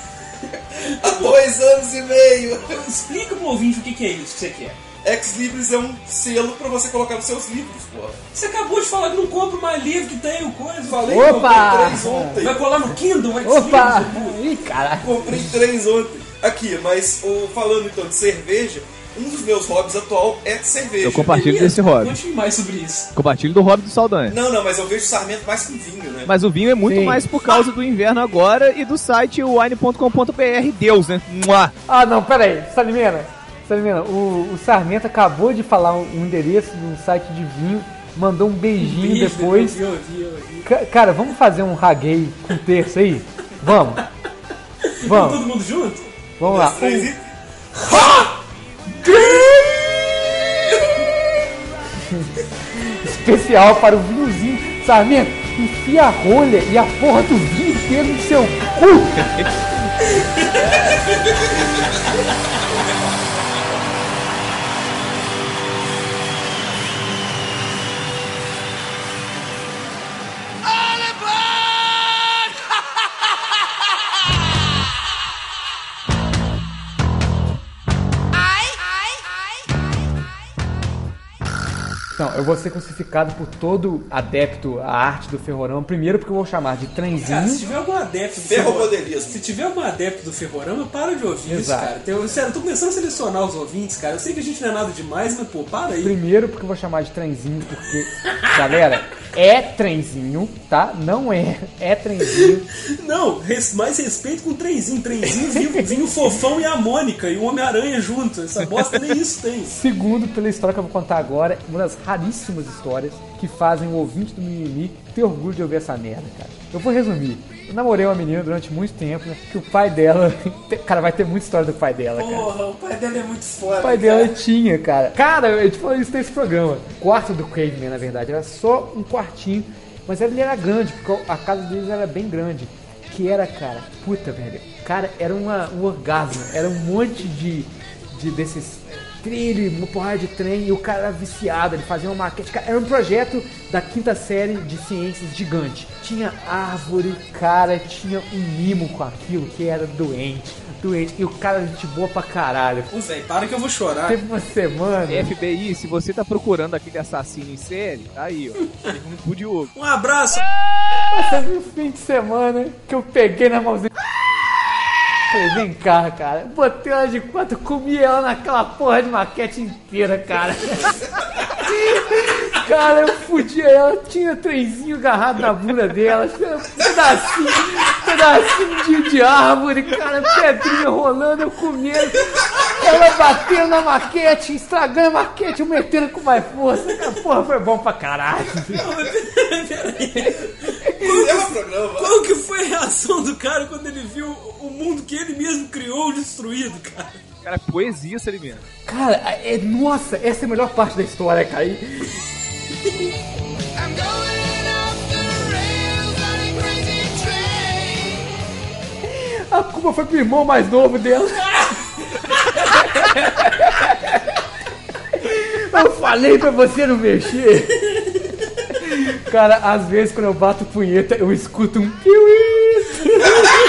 há 2 anos e meio. Explica pro ouvinte o que é isso que você quer. Ex-Libris é um selo pra você colocar nos seus livros, porra. Você acabou de falar que não compra mais livro que tem o coisa. Falei Opa! que comprei 3 ontem. Vai colar no Kindle, o Opa! Ex-Libris? Ih, caralho. Comprei 3 ontem. Aqui, mas falando então de cerveja, um dos meus hobbies atual é cerveja. Eu compartilho desse hobby. Conte mais sobre isso. Compartilho do hobby do Saldanha. Não, mas eu vejo Sarmento mais com vinho, né? Mas o vinho é muito Sim. mais por causa do inverno agora e do site wine.com.br. Deus, né? Mua. Ah, não, peraí, Salimena, o Sarmento acabou de falar um endereço de um site de vinho, mandou um beijinho depois. Eu vi. Cara, vamos fazer um raguei com terço aí? Vamos. Todo mundo junto? Vamos lá. Especial para o vinhozinho. Sarmento, enfia a rolha e a porra do vinho inteiro no seu cu. Então, eu vou ser crucificado por todo adepto à arte do ferrorama. Primeiro porque eu vou chamar de trenzinho. Cara, se tiver algum adepto do Ferromodelismo. Se tiver algum adepto do ferrorama, para de ouvir Exato. isso, cara. Sério, eu tô começando a selecionar os ouvintes, cara. Eu sei que a gente não é nada demais, mas, pô, para aí. Primeiro porque eu vou chamar de trenzinho, porque, galera, é trenzinho, tá? Não é trenzinho. Não, mais respeito com o trenzinho. Trenzinho vinha o Fofão e a Mônica e o Homem-Aranha junto. Essa bosta nem isso tem. Segundo, pela história que eu vou contar agora, uma das raríssimas histórias que fazem o ouvinte do Mimimi ter orgulho de ouvir essa merda, cara. Eu vou resumir. Eu namorei uma menina durante muito tempo, né? Que o pai dela... Cara, vai ter muita história do pai dela, cara. Porra, o pai dela é muito foda. O pai dela tinha, cara. Cara, eu te falei isso nesse programa. O quarto do Caveman, na verdade, era só um quartinho. Mas ele era grande, porque a casa deles era bem grande. Que era, cara, puta, velho. Cara, era um orgasmo. Era um monte de desses trilho, uma porrada de trem, e o cara era viciado, ele fazia uma maquete. Cara, era um projeto da 5ª série de ciências gigante. Tinha árvore, cara, tinha um mimo com aquilo que era doente. E o cara gente boa pra caralho. Pô, velho, para que eu vou chorar. Teve uma semana. FBI, se você tá procurando aquele assassino em série, tá aí, ó. Teve um pro Diogo. Um abraço. Teve um fim de semana que eu peguei na mãozinha. Falei, vem cá, cara. Botei ela de 4, comi ela naquela porra de maquete inteira, cara. Cara, eu fudi ela, tinha trenzinho agarrado na bunda dela, pedacinho de árvore, cara, pedrinha rolando, eu comendo, ela batendo na maquete, estragando a maquete, eu metendo com mais força, cara, porra, foi bom pra caralho. Qual que foi a reação do cara quando ele viu o mundo que ele mesmo criou destruído, cara? Cara, poesia, Salimena. Cara, nossa, essa é a melhor parte da história, cara. A culpa foi pro irmão mais novo dela. Eu falei pra você não mexer. Cara, às vezes quando eu bato punheta, eu escuto um piuí.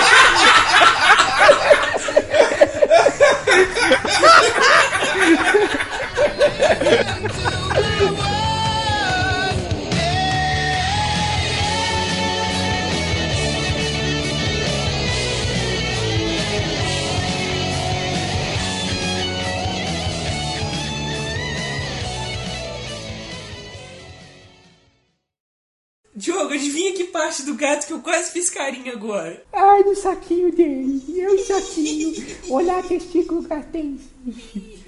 Diogo, adivinha que parte do gato que eu quase fiz carinho agora? Ai, no saquinho dele. Eu saquinho. Olha, testículo gatense.